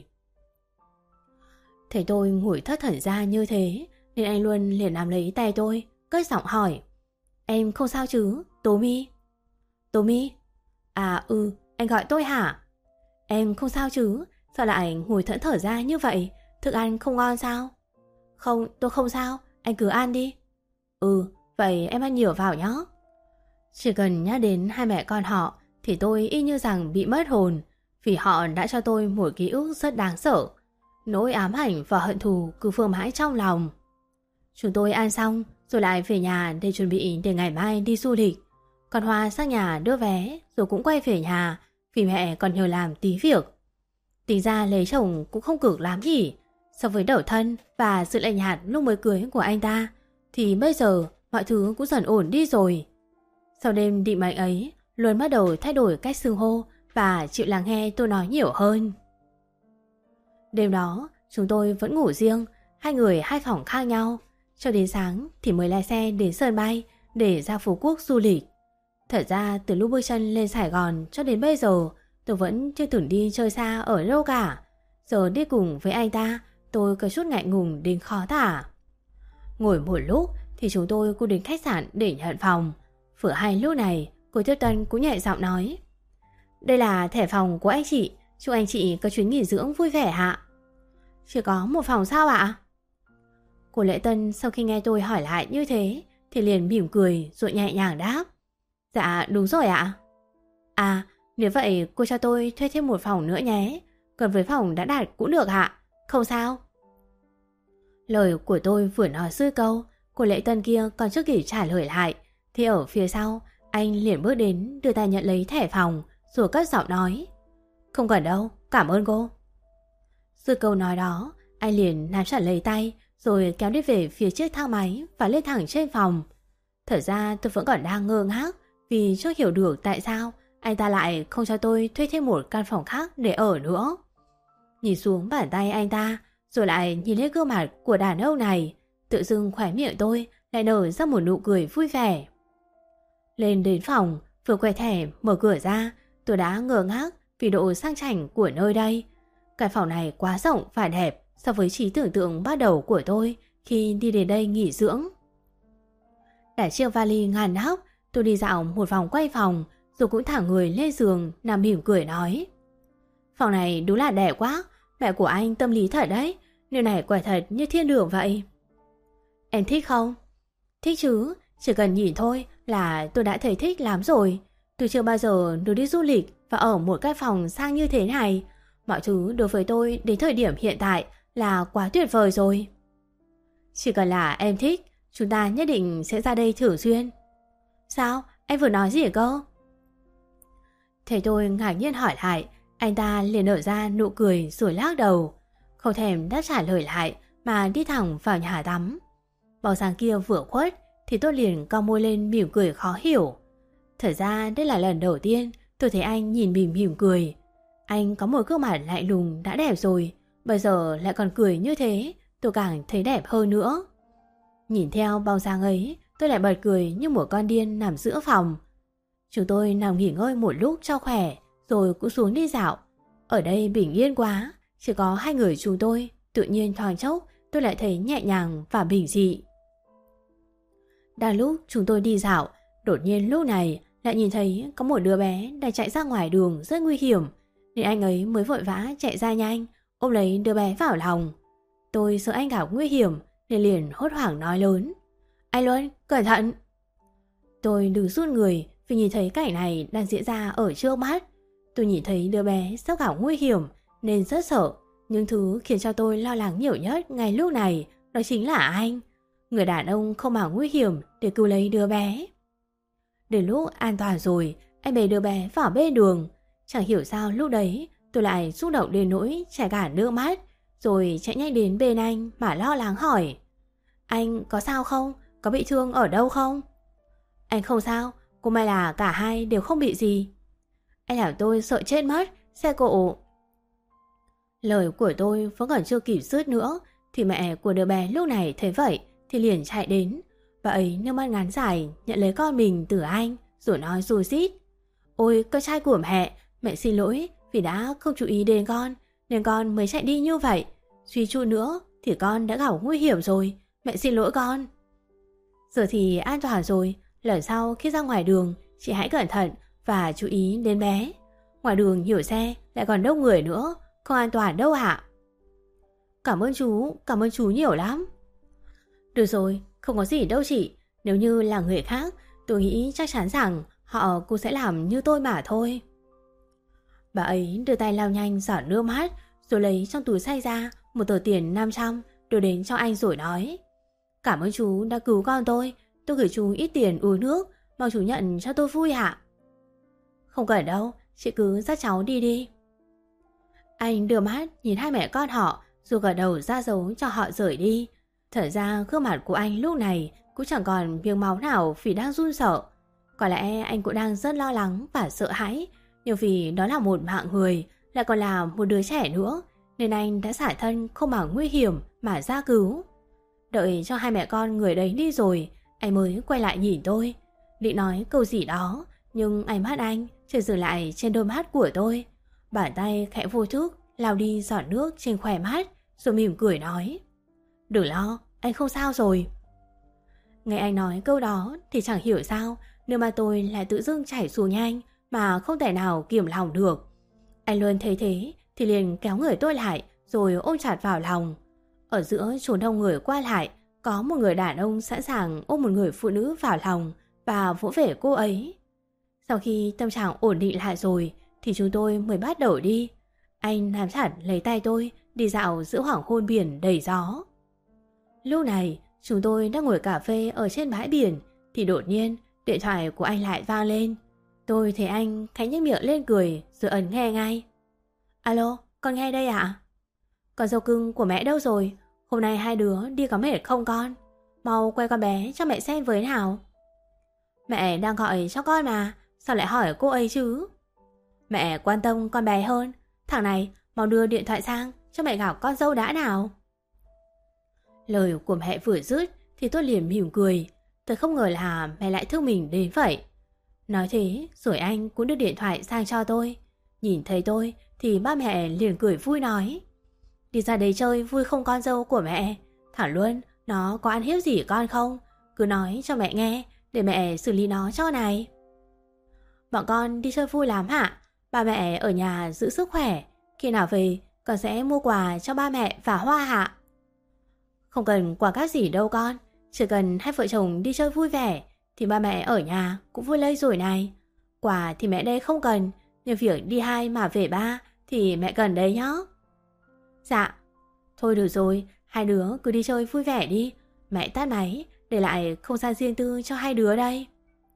Thấy tôi ngồi thất thần ra như thế nên anh Luân liền nắm lấy tay tôi, cất giọng hỏi: Em không sao chứ, Tố Mi? Tố Mi? À ừ, anh gọi tôi hả? Em không sao chứ, sao lại ngồi thẫn thở ra như vậy? Thức ăn không ngon sao? Không, tôi không sao, anh cứ ăn đi. Ừ, vậy em ăn nhiều vào nhé. Chỉ cần nhắc đến hai mẹ con họ thì tôi y như rằng bị mất hồn, vì họ đã cho tôi một ký ức rất đáng sợ. Nỗi ám ảnh và hận thù cứ vương mãi trong lòng. Chúng tôi ăn xong rồi lại về nhà để chuẩn bị để ngày mai đi du lịch. Còn Hoa sang nhà đưa vé rồi cũng quay về nhà vì mẹ còn nhờ làm tí việc. Tính ra lấy chồng cũng không cực lắm nhỉ. So với đẩu thân và sự lạnh nhạt lúc mới cưới của anh ta thì bây giờ mọi thứ cũng dần ổn đi rồi. Sau đêm định mệnh ấy, Luân bắt đầu thay đổi cách xưng hô và chịu lắng nghe tôi nói nhiều hơn. Đêm đó chúng tôi vẫn ngủ riêng, hai người hai phòng khác nhau. Cho đến sáng thì mới lái xe đến sân bay để ra Phú Quốc du lịch. Thật ra từ lúc bước chân lên Sài Gòn cho đến bây giờ tôi vẫn chưa từng đi chơi xa ở đâu cả. Giờ đi cùng với anh ta tôi có chút ngại ngùng đến khó tả. Ngồi một lúc thì chúng tôi cũng đến khách sạn để nhận phòng. Vừa hay lúc này cô tiếp tân cũng nhẹ giọng nói: Đây là thẻ phòng của anh chị, chúc anh chị có chuyến nghỉ dưỡng vui vẻ hạ. Chỉ có một phòng sao ạ? Cô lễ tân sau khi nghe tôi hỏi lại như thế thì liền mỉm cười rồi nhẹ nhàng đáp: Dạ đúng rồi ạ. À nếu vậy cô cho tôi thuê thêm một phòng nữa nhé. Còn với phòng đã đặt cũng được ạ, không sao. Lời của tôi vừa nói dứt câu, cô lễ tân kia còn chưa kịp trả lời lại thì ở phía sau anh liền bước đến đưa tay nhận lấy thẻ phòng rồi cất giọng nói: Không cần đâu, cảm ơn cô. Dứt câu nói đó, anh liền nắm chặt lấy tay rồi kéo đi về phía chiếc thang máy và lên thẳng trên phòng. Thật ra tôi vẫn còn đang ngơ ngác vì chưa hiểu được tại sao anh ta lại không cho tôi thuê thêm một căn phòng khác để ở nữa. Nhìn xuống bàn tay anh ta rồi lại nhìn lên gương mặt của đàn ông này, tự dưng khóe miệng tôi lại nở ra một nụ cười vui vẻ. Lên đến phòng, vừa quẹt thẻ mở cửa ra, tôi đã ngơ ngác vì độ sang chảnh của nơi đây. Căn phòng này quá rộng và đẹp so với trí tưởng tượng ban đầu của tôi khi đi đến đây nghỉ dưỡng. Đặt chiếc vali ngàn nắp, tôi đi dạo một vòng quay phòng rồi cũng thẳng người lên giường nằm mỉm cười nói: Phòng này đúng là đẹp quá, mẹ của anh tâm lý thật đấy, nơi này quả thật như thiên đường vậy. Em thích không? Thích chứ, chỉ cần nhìn thôi là tôi đã thấy thích lắm rồi. Tôi chưa bao giờ được đi du lịch và ở một cái phòng sang như thế này. Mọi thứ đối với tôi đến thời điểm hiện tại là quá tuyệt vời rồi. Chỉ cần là em thích, chúng ta nhất định sẽ ra đây thường xuyên. Sao? Em vừa nói gì cơ? Thấy tôi ngạc nhiên hỏi lại, anh ta liền nở ra nụ cười rồi lắc đầu, không thèm đáp trả lời lại mà đi thẳng vào nhà tắm. Bóng sáng kia vừa khuất thì tôi liền cong môi lên mỉm cười khó hiểu. Thật ra đây là lần đầu tiên tôi thấy anh nhìn mình mỉm cười. Anh có một gương mặt lạnh lùng đã đẹp rồi, bây giờ lại còn cười như thế, tôi càng thấy đẹp hơn nữa. Nhìn theo bóng dáng ấy, tôi lại bật cười như một con điên nằm giữa phòng. Chúng tôi nằm nghỉ ngơi một lúc cho khỏe, rồi cũng xuống đi dạo. Ở đây bình yên quá, chỉ có hai người chúng tôi, tự nhiên thoáng chốc tôi lại thấy nhẹ nhàng và bình dị. Đang lúc chúng tôi đi dạo, đột nhiên lúc này lại nhìn thấy có một đứa bé đang chạy ra ngoài đường rất nguy hiểm, nên anh ấy mới vội vã chạy ra nhanh, ôm lấy đứa bé vào lòng. Tôi sợ anh gặp nguy hiểm nên liền hốt hoảng nói lớn: Anh Luân, cẩn thận! Tôi đứng run người vì nhìn thấy cảnh này đang diễn ra ở trước mắt. Tôi nhìn thấy đứa bé sắp gặp nguy hiểm nên rất sợ, nhưng thứ khiến cho tôi lo lắng nhiều nhất ngay lúc này đó chính là anh, người đàn ông không màng nguy hiểm để cứu lấy đứa bé. Đến lúc an toàn rồi, anh bế đứa bé vào bên đường. Chẳng hiểu sao lúc đấy tôi lại xúc động đến nỗi chảy cả nước mắt, rồi chạy nhanh đến bên anh mà lo lắng hỏi: Anh có sao không? Có bị thương ở đâu không? Anh không sao, cũng may là cả hai đều không bị gì. Anh làm tôi sợ chết mất, xe cộ. Lời của tôi vẫn còn chưa kịp dứt nữa thì mẹ của đứa bé lúc này thấy vậy thì liền chạy đến. Bà ấy nước mắt ngắn dài nhận lấy con mình từ anh, rồi nói rùa rít: Ôi con trai của mẹ, mẹ xin lỗi vì đã không chú ý đến con, nên con mới chạy đi như vậy. Suy chút nữa thì con đã gặp nguy hiểm rồi, mẹ xin lỗi con. Giờ thì an toàn rồi, lần sau khi ra ngoài đường, chị hãy cẩn thận và chú ý đến bé. Ngoài đường nhiều xe, lại còn đông người nữa, không an toàn đâu ạ. Cảm ơn chú, cảm ơn chú nhiều lắm. Được rồi, không có gì đâu chị. Nếu như là người khác, tôi nghĩ chắc chắn rằng họ cũng sẽ làm như tôi mà thôi. Bà ấy đưa tay lau nhanh giọt nước mắt, rồi lấy trong túi xay ra một tờ tiền năm trăm đưa đến cho anh rồi nói: Cảm ơn chú đã cứu con tôi, tôi gửi chú ít tiền uống nước, mong chú nhận cho tôi vui ạ. Không cần đâu, chị cứ dắt cháu đi đi. Anh đưa mắt nhìn hai mẹ con họ, rồi gật đầu ra dấu cho họ rời đi. Thật ra gương mặt của anh lúc này cũng chẳng còn miếng máu nào vì đang run sợ. Có lẽ anh cũng đang rất lo lắng và sợ hãi, nhưng vì đó là một mạng người, lại còn là một đứa trẻ nữa, nên anh đã xả thân không màng nguy hiểm mà ra cứu. Đợi cho hai mẹ con người đấy đi rồi, anh mới quay lại nhìn tôi, định nói câu gì đó, nhưng ánh mắt anh chỉ dừng lại trên đôi mắt của tôi. Bàn tay khẽ vô thức lau đi giọt nước trên khóe mắt, rồi mỉm cười nói: Đừng lo, anh không sao rồi. Nghe anh nói câu đó thì chẳng hiểu sao nước mắt tôi lại tự dưng chảy xuống nhanh mà không thể nào kiềm lòng được. Anh luôn thấy thế thì liền kéo người tôi lại rồi ôm chặt vào lòng. Ở giữa chốn đông người qua lại, có một người đàn ông sẵn sàng ôm một người phụ nữ vào lòng và vỗ về cô ấy. Sau khi tâm trạng ổn định lại rồi thì chúng tôi mới bắt đầu đi. Anh nắm chặt lấy tay tôi đi dạo giữa hoàng hôn biển đầy gió. Lúc này chúng tôi đang ngồi cà phê ở trên bãi biển thì đột nhiên điện thoại của anh lại vang lên. Tôi thấy anh khẽ nhếch miệng lên cười rồi ấn nghe ngay. Alo, con nghe đây ạ? Con dâu cưng của mẹ đâu rồi? Hôm nay hai đứa đi có mệt không con? Mau quay con bé cho mẹ xem với nào. Mẹ đang gọi cho con mà, sao lại hỏi cô ấy chứ? Mẹ quan tâm con bé hơn. Thằng này mau đưa điện thoại sang cho mẹ gặp con dâu đã nào. Lời của mẹ vừa dứt thì tôi liền mỉm cười. Tôi không ngờ là mẹ lại thương mình đến vậy. Nói thế rồi anh cũng đưa điện thoại sang cho tôi. Nhìn thấy tôi thì ba mẹ liền cười vui nói: Đi ra đấy chơi vui không con dâu của mẹ? Thảo Luân nó có ăn hiếp gì con không? Cứ nói cho mẹ nghe để mẹ xử lý nó cho này. Bọn con đi chơi vui lắm hả? Ba mẹ ở nhà giữ sức khỏe. Khi nào về con sẽ mua quà cho ba mẹ và Hoa hả? Không cần quà cáp gì đâu con. Chỉ cần hai vợ chồng đi chơi vui vẻ thì ba mẹ ở nhà cũng vui lây rồi này. Quà thì mẹ đây không cần, nhưng việc đi hai mà về ba thì mẹ cần đấy nhá. Dạ. Thôi được rồi, hai đứa cứ đi chơi vui vẻ đi. Mẹ tắt máy, để lại không gian riêng tư cho hai đứa đây.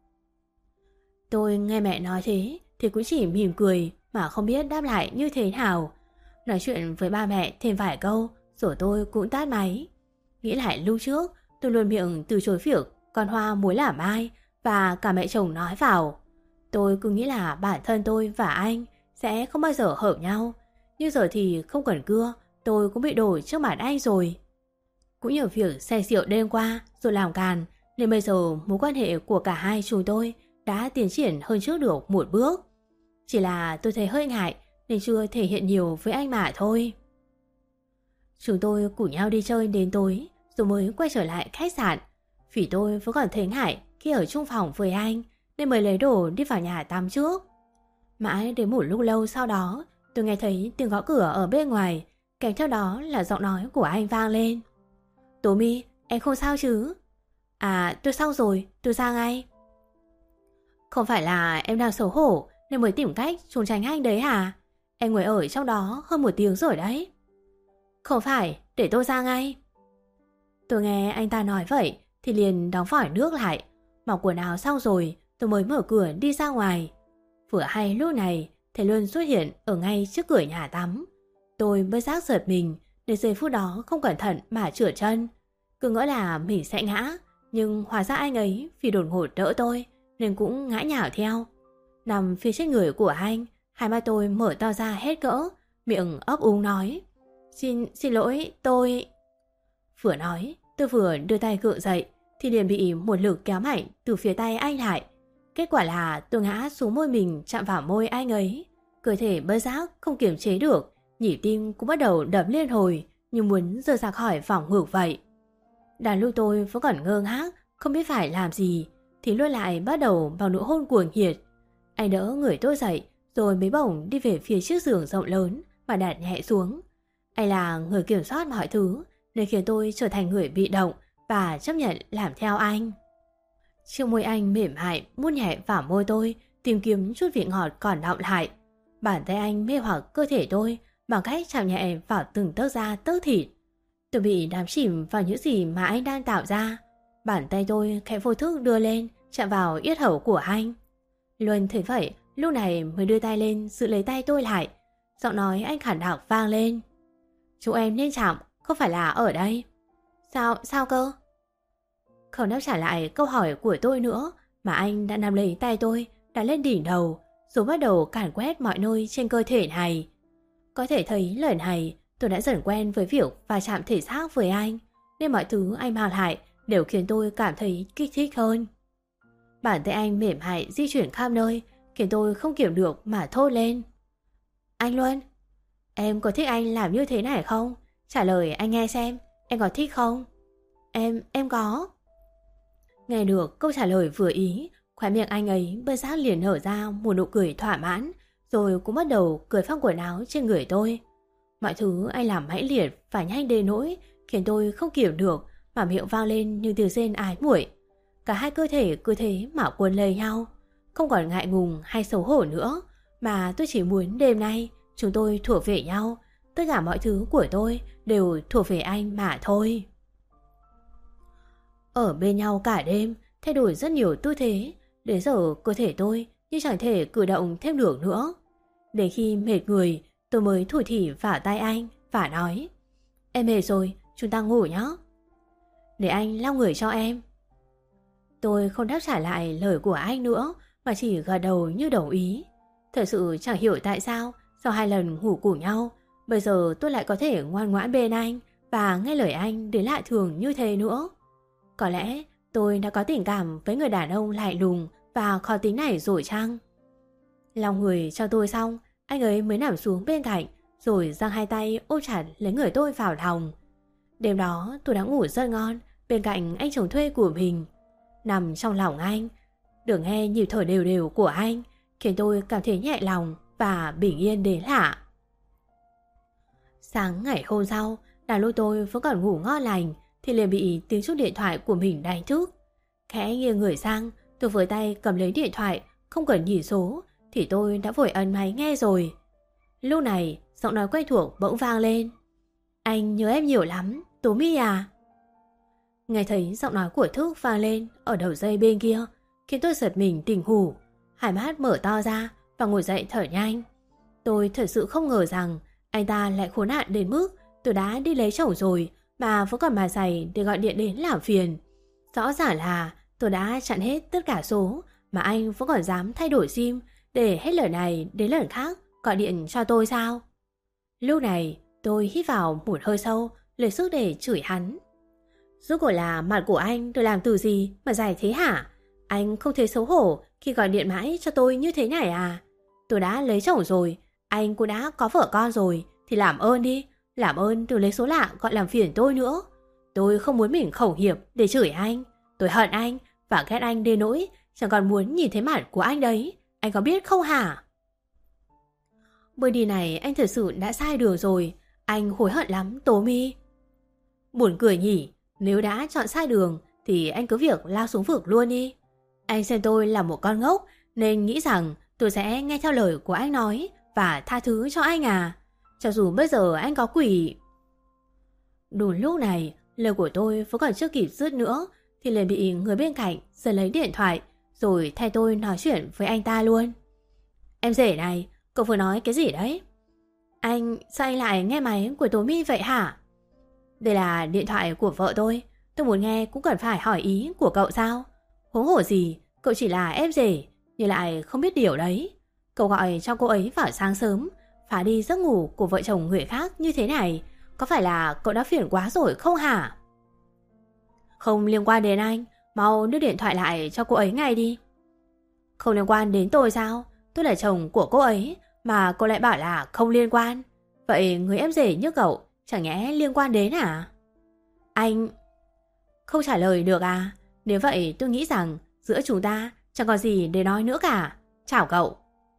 Tôi nghe mẹ nói thế thì cũng chỉ mỉm cười mà không biết đáp lại như thế nào. Nói chuyện với ba mẹ thêm vài câu rồi tôi cũng tắt máy. Nghĩ lại lúc trước tôi luôn miệng từ chối việc con Hoa muốn làm ai và cả mẹ chồng nói vào. Tôi cứ nghĩ là bản thân tôi và anh sẽ không bao giờ hợp nhau. Nhưng giờ thì không cần cưa, tôi cũng bị đổ trước mặt anh rồi. Cũng nhờ việc say rượu đêm qua rồi làm càn, nên bây giờ mối quan hệ của cả hai chúng tôi đã tiến triển hơn trước được một bước. Chỉ là tôi thấy hơi ngại nên chưa thể hiện nhiều với anh mà thôi. Chúng tôi cùng nhau đi chơi đến tối rồi mới quay trở lại khách sạn. Vì tôi vẫn còn thấy ngại khi ở chung phòng với anh nên mới lấy đồ đi vào nhà tắm trước. Mãi đến một lúc lâu sau đó tôi nghe thấy tiếng gõ cửa ở bên ngoài, kèm theo đó là giọng nói của anh vang lên. Tố My, em không sao chứ? À, tôi xong rồi, tôi ra ngay. Không phải là em đang xấu hổ nên mới tìm cách trốn tránh anh đấy hả? Em ngồi ở trong đó hơn một tiếng rồi đấy. Không phải, để tôi ra ngay. Tôi nghe anh ta nói vậy thì liền đóng vòi nước lại. Mặc quần áo xong rồi tôi mới mở cửa đi ra ngoài. Vừa hay lúc này thầy Luân xuất hiện ở ngay trước cửa nhà tắm. Tôi bất giác giật mình, đến giây phút đó không cẩn thận mà trượt chân. Cứ ngỡ là mình sẽ ngã, nhưng hóa ra anh ấy vì đột ngột đỡ tôi nên cũng ngã nhào theo. Nằm phía trên người của anh, hai mắt tôi mở to ra hết cỡ, miệng ấp úng nói: Xin, xin lỗi, tôi... Vừa nói, tôi vừa đưa tay cự dậy thì liền bị một lực kéo mạnh từ phía tay anh lại. Kết quả là tôi ngã xuống môi mình chạm vào môi anh ấy. Cơ thể bất giác không kiềm chế được, nhịp tim cũng bắt đầu đập liên hồi như muốn rời ra khỏi vòng ngược vậy. Đàn lúc tôi vẫn còn ngơ ngác, không biết phải làm gì, thì Luân lại bắt đầu bằng nụ hôn cuồng nhiệt. Anh đỡ người tôi dậy rồi mới bổng đi về phía chiếc giường rộng lớn mà đặt nhẹ xuống. Anh là người kiểm soát mọi thứ nên khiến tôi trở thành người bị động và chấp nhận làm theo anh. Chiếc môi anh mềm mại vuốt nhẹ vào môi tôi, tìm kiếm chút vị ngọt còn đọng lại. Bàn tay anh mê hoặc cơ thể tôi bằng cách chạm nhẹ vào từng tấc da tấc thịt. Tôi bị đắm chìm vào những gì mà anh đang tạo ra. Bàn tay tôi khẽ vô thức đưa lên, chạm vào yết hầu của anh. Luân thấy vậy, lúc này mới đưa tay lên giữ lấy tay tôi lại. Giọng nói anh khản đặc vang lên: "Chúng em nên chạm, không phải là ở đây." Sao, sao cơ? Không đáp trả lại câu hỏi của tôi nữa, mà anh đã nắm lấy tay tôi, đặt lên đỉnh đầu, rồi bắt đầu càn quét mọi nơi trên cơ thể này. Có thể thấy lần này tôi đã dần quen với việc va chạm thể xác với anh, nên mọi thứ anh mang lại đều khiến tôi cảm thấy kích thích hơn. Bàn tay anh mềm mại di chuyển khắp nơi, khiến tôi không kiểm được mà thốt lên: "Anh Luân, em có thích anh làm như thế này không? Trả lời anh nghe xem, em có thích không?" Em, em có. Nghe được câu trả lời vừa ý, khóe miệng anh ấy bất giác liền nở ra một nụ cười thỏa mãn, rồi cũng bắt đầu cởi phăng quần áo trên người tôi. Mọi thứ anh làm mãnh liệt và nhanh đến nỗi khiến tôi không kiểm được mà miệng vang lên như tiếng rên ái muội. Cả hai cơ thể cứ thế mà cuốn lấy nhau, không còn ngại ngùng hay xấu hổ nữa, mà tôi chỉ muốn đêm nay chúng tôi thuộc về nhau, tất cả mọi thứ của tôi đều thuộc về anh mà thôi. Ở bên nhau cả đêm, thay đổi rất nhiều tư thế, đến giờ cơ thể tôi như chẳng thể cử động thêm được nữa. Đến khi mệt người, tôi mới thủ thỉ vào tay anh và nói: "Em mệt rồi, chúng ta ngủ nhé." "Để anh lau người cho em." Tôi không đáp trả lại lời của anh nữa, mà chỉ gật đầu như đồng ý. Thật sự chẳng hiểu tại sao sau hai lần ngủ cùng nhau, bây giờ tôi lại có thể ngoan ngoãn bên anh và nghe lời anh đến lạ thường như thế nữa. Có lẽ tôi đã có tình cảm với người đàn ông lạnh lùng và khó tính này rồi chăng? Lau người cho tôi xong, anh ấy mới nằm xuống bên cạnh, rồi giang hai tay ôm chặt lấy người tôi vào lòng. Đêm đó tôi đã ngủ rất ngon bên cạnh anh chồng thuê của mình. Nằm trong lòng anh, được nghe nhịp thở đều đều của anh khiến tôi cảm thấy nhẹ lòng và bình yên đến lạ. Sáng ngày hôm sau, đàn lúc tôi vẫn còn ngủ ngon lành thì liền bị tiếng chuông điện thoại của mình đánh thức. Khẽ nghiêng người sang, tôi với tay cầm lấy điện thoại, không cần nhìn số thì tôi đã vội ấn máy nghe rồi. Lúc này giọng nói quen thuộc bỗng vang lên: "Anh nhớ em nhiều lắm, Tố My à?" Nghe thấy giọng nói của Thức vang lên ở đầu dây bên kia, khiến tôi giật mình tỉnh ngủ, hai mắt mở to ra và ngồi dậy thở nhanh. Tôi thật sự không ngờ rằng anh ta lại khốn nạn đến mức tôi đã đi lấy chồng rồi mà vẫn còn mà dày để gọi điện đến làm phiền. Rõ ràng là tôi đã chặn hết tất cả số mà anh vẫn còn dám thay đổi sim để hết lần này đến lần khác gọi điện cho tôi sao? Lúc này tôi hít vào một hơi sâu, lấy sức để chửi hắn. Rốt cuộc là mặt của anh tôi làm từ gì mà dài thế hả? Anh không thấy xấu hổ khi gọi điện mãi cho tôi như thế này à? Tôi đã lấy chồng rồi, anh cũng đã có vợ con rồi, thì làm ơn đi, làm ơn đừng lấy số lạ gọi làm phiền tôi nữa. Tôi không muốn mình khẩu hiệp để chửi anh. Tôi hận anh và ghét anh đến nỗi chẳng còn muốn nhìn thấy mặt của anh đấy. Anh có biết không hả? Bởi đi này anh thật sự đã sai đường rồi. Anh hối hận lắm Tố My. Buồn cười nhỉ. Nếu đã chọn sai đường thì anh cứ việc lao xuống vực luôn đi. Anh xem tôi là một con ngốc nên nghĩ rằng tôi sẽ nghe theo lời của anh nói và tha thứ cho anh à? Cho dù bây giờ anh có quỷ. Đúng lúc này, lời của tôi vẫn còn chưa kịp dứt nữa thì liền bị người bên cạnh giật lấy điện thoại rồi thay tôi nói chuyện với anh ta luôn. Em rể này, cậu vừa nói cái gì đấy? Anh, sao anh lại nghe máy của Tố My vậy hả? Đây là điện thoại của vợ tôi, tôi muốn nghe cũng cần phải hỏi ý của cậu sao? Huống hồ gì, cậu chỉ là em rể, nhưng lại không biết điều đấy. Cậu gọi cho cô ấy vào sáng sớm, phá đi giấc ngủ của vợ chồng người khác như thế này, có phải là cậu đã phiền quá rồi không hả? Không liên quan đến anh, Mau đưa điện thoại lại cho cô ấy ngay đi. Không liên quan đến tôi sao? Tôi là chồng của cô ấy, mà cô lại bảo là không liên quan. Vậy người em rể như cậu chẳng nhẽ liên quan đến à? Anh... Không trả lời được à? Nếu vậy tôi nghĩ rằng giữa chúng ta chẳng có gì để nói nữa cả. Chào cậu.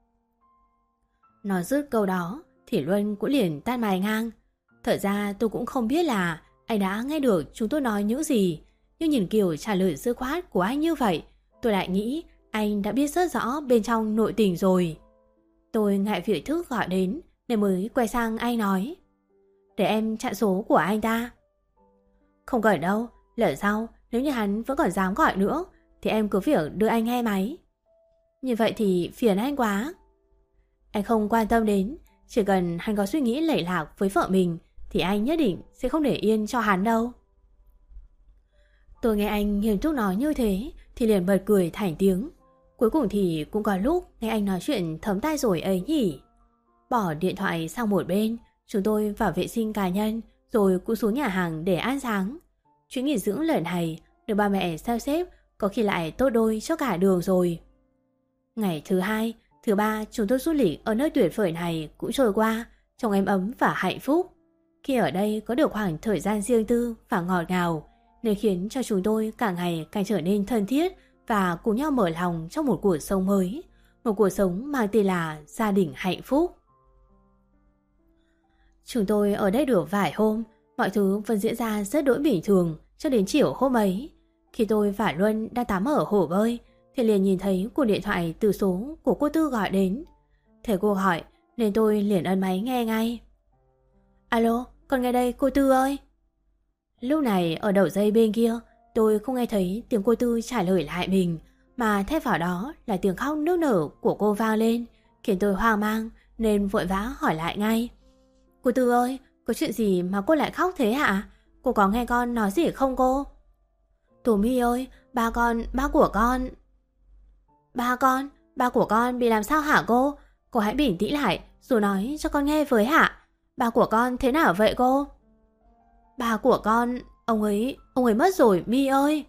Nói dứt câu đó thì Luân cũng liền tan mài ngang. Thật ra tôi cũng không biết là anh đã nghe được chúng tôi nói những gì, nhưng nhìn kiểu trả lời dứt khoát của anh như vậy, tôi lại nghĩ anh đã biết rất rõ bên trong nội tình rồi. Tôi ngại việc thức gọi đến nên mới quay sang anh nói: Để em chặn số của anh ta. Không cần đâu, lần sau nếu như hắn vẫn còn dám gọi nữa thì em cứ việc đưa anh nghe máy. Như vậy thì phiền anh quá. Anh không quan tâm đến, chỉ cần hắn có suy nghĩ lệch lạc với vợ mình thì anh nhất định sẽ không để yên cho hắn đâu. Tôi nghe anh nghiêm túc nói như thế thì liền bật cười thành tiếng. Cuối cùng thì cũng có lúc nghe anh nói chuyện thấm tai rồi ấy nhỉ. Bỏ điện thoại sang một bên, chúng tôi vào vệ sinh cá nhân rồi cũng xuống nhà hàng để ăn sáng. Chuyến nghỉ dưỡng lần này được ba mẹ sao xếp có khi lại tốt đôi cho cả đường rồi. Ngày thứ hai, thứ ba chúng tôi du lịch ở nơi tuyệt vời này cũng trôi qua trong êm ấm và hạnh phúc. Khi ở đây có được khoảng thời gian riêng tư và ngọt ngào, nên khiến cho chúng tôi càng ngày càng trở nên thân thiết và cùng nhau mở lòng trong một cuộc sống mới, một cuộc sống mang tên là gia đình hạnh phúc. Chúng tôi ở đây được vài hôm, mọi thứ vẫn diễn ra rất đỗi bình thường cho đến chiều hôm ấy. Khi tôi và Luân đang tắm ở hồ bơi thì liền nhìn thấy cuộc điện thoại từ số của cô Tư gọi đến. Thấy cô gọi nên tôi liền ấn máy nghe ngay. Alo, con nghe đây cô Tư ơi. Lúc này ở đầu dây bên kia tôi không nghe thấy tiếng cô Tư trả lời lại mình, mà thay vào đó là tiếng khóc nức nở của cô vang lên, khiến tôi hoang mang nên vội vã hỏi lại ngay. Cô Tư ơi, có chuyện gì mà cô lại khóc thế hả? Cô có nghe con nói gì không cô? Tố My ơi, ba con, ba của con... Ba con, ba của con bị làm sao hả cô? Cô hãy bình tĩnh lại rồi nói cho con nghe với hả? Ba của con thế nào vậy cô? Ba của con, ông ấy, ông ấy mất rồi My ơi.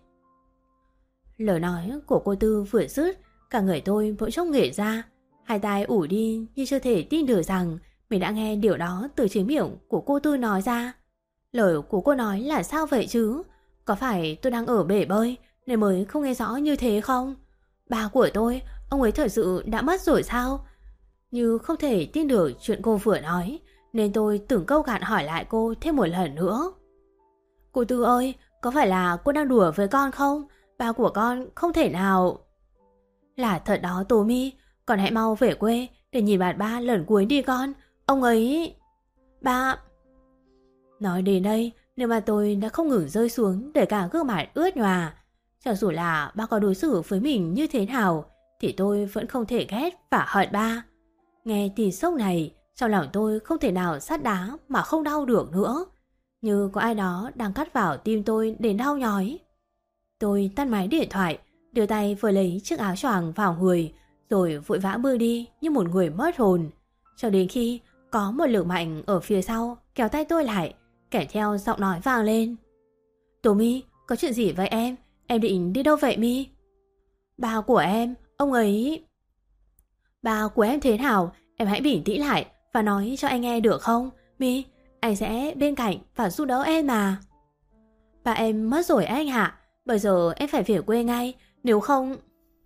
Lời nói của cô Tư vừa dứt, cả người tôi bỗng chốc nghể ra, hai tai ủ đi như chưa thể tin được rằng mình đã nghe điều đó từ chính miệng của cô Tư nói ra. Lời của cô nói là sao vậy chứ? Có phải tôi đang ở bể bơi nên mới không nghe rõ như thế không? Ba của tôi, ông ấy thật sự đã mất rồi sao? Như không thể tin được chuyện cô vừa nói, nên tôi từng câu gạn hỏi lại cô thêm một lần nữa. Cô Tư ơi, có phải là cô đang đùa với con không? Ba của con không thể nào... Là thật đó Tố My, con hãy mau về quê để nhìn bạn ba lần cuối đi con. Ông ấy... Ba... Nói đến đây, nếu mà tôi đã không ngừng rơi xuống để cả gương mặt ướt nhòa. Cho dù là ba có đối xử với mình như thế nào thì tôi vẫn không thể ghét và hận ba. Nghe tin sốc này, trong lòng tôi không thể nào sắt đá mà không đau được nữa. Như có ai đó đang cắt vào tim tôi đến đau nhói. Tôi tắt máy điện thoại, đưa tay vừa lấy chiếc áo choàng vào người, rồi vội vã bước đi như một người mất hồn. Cho đến khi có một lực mạnh ở phía sau kéo tay tôi lại, kèm theo giọng nói vang lên. Tố My, có chuyện gì vậy em? Em định đi đâu vậy My? Ba của em, ông ấy... Ba của em thế nào? Em hãy bình tĩnh lại và nói cho anh nghe được không? My, anh sẽ bên cạnh và giúp đỡ em mà. Ba em mất rồi anh ạ. Bây giờ em phải về quê ngay, nếu không...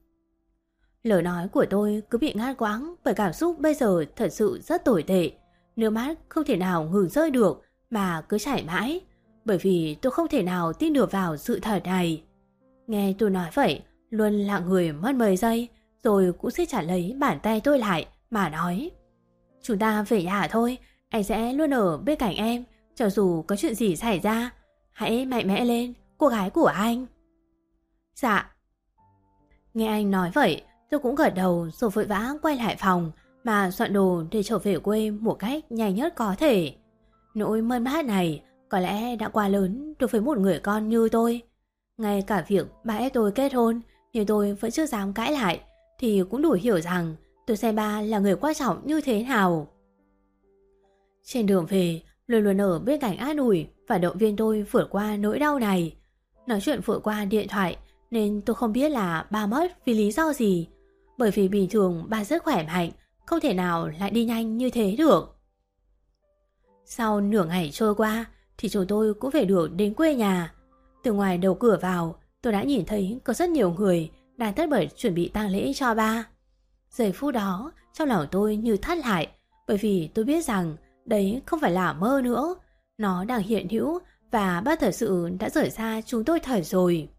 Lời nói của tôi cứ bị ngắt quãng bởi cảm xúc bây giờ thật sự rất tồi tệ. Nước mắt không thể nào ngừng rơi được mà cứ chảy mãi, bởi vì tôi không thể nào tin được vào sự thật này. Nghe tôi nói vậy, Luân lặng người mất mấy giây, rồi cũng siết chặt lấy bàn tay tôi lại mà nói. Chúng ta về nhà thôi, anh sẽ luôn ở bên cạnh em, cho dù có chuyện gì xảy ra. Hãy mạnh mẽ lên, cô gái của anh. Dạ. Nghe anh nói vậy, tôi cũng gật đầu rồi vội vã quay lại phòng mà soạn đồ để trở về quê một cách nhanh nhất có thể. Nỗi mất mát này có lẽ đã quá lớn đối với một người con như tôi. Ngay cả việc ba ép tôi kết hôn nhưng tôi vẫn chưa dám cãi lại thì cũng đủ hiểu rằng tôi xem ba là người quan trọng như thế nào. Trên đường về, luôn luôn ở bên cạnh an ủi và động viên tôi vượt qua nỗi đau này. Nói chuyện vượt qua điện thoại nên tôi không biết là ba mất vì lý do gì. Bởi vì bình thường ba rất khỏe mạnh, không thể nào lại đi nhanh như thế được. Sau nửa ngày trôi qua thì chúng tôi cũng về được đến quê nhà. Từ ngoài đầu cửa vào, tôi đã nhìn thấy có rất nhiều người đang tất bật chuẩn bị tang lễ cho ba. Giây phút đó, trong lòng tôi như thắt lại, bởi vì tôi biết rằng đấy không phải là mơ nữa. Nó đang hiện hữu và ba thật sự đã rời xa chúng tôi thật rồi.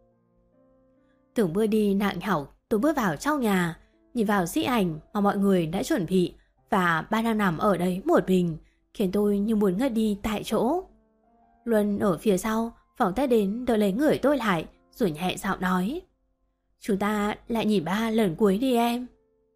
Từng bước đi nặng nhọc, tôi bước vào trong nhà, nhìn vào di ảnh mà mọi người đã chuẩn bị và ba đang nằm ở đấy một mình, khiến tôi như muốn ngất đi tại chỗ. Luân ở phía sau vòng tay đến đỡ lấy người tôi lại, rồi nhẹ giọng nói: "Chúng ta lại nhìn ba lần cuối đi em."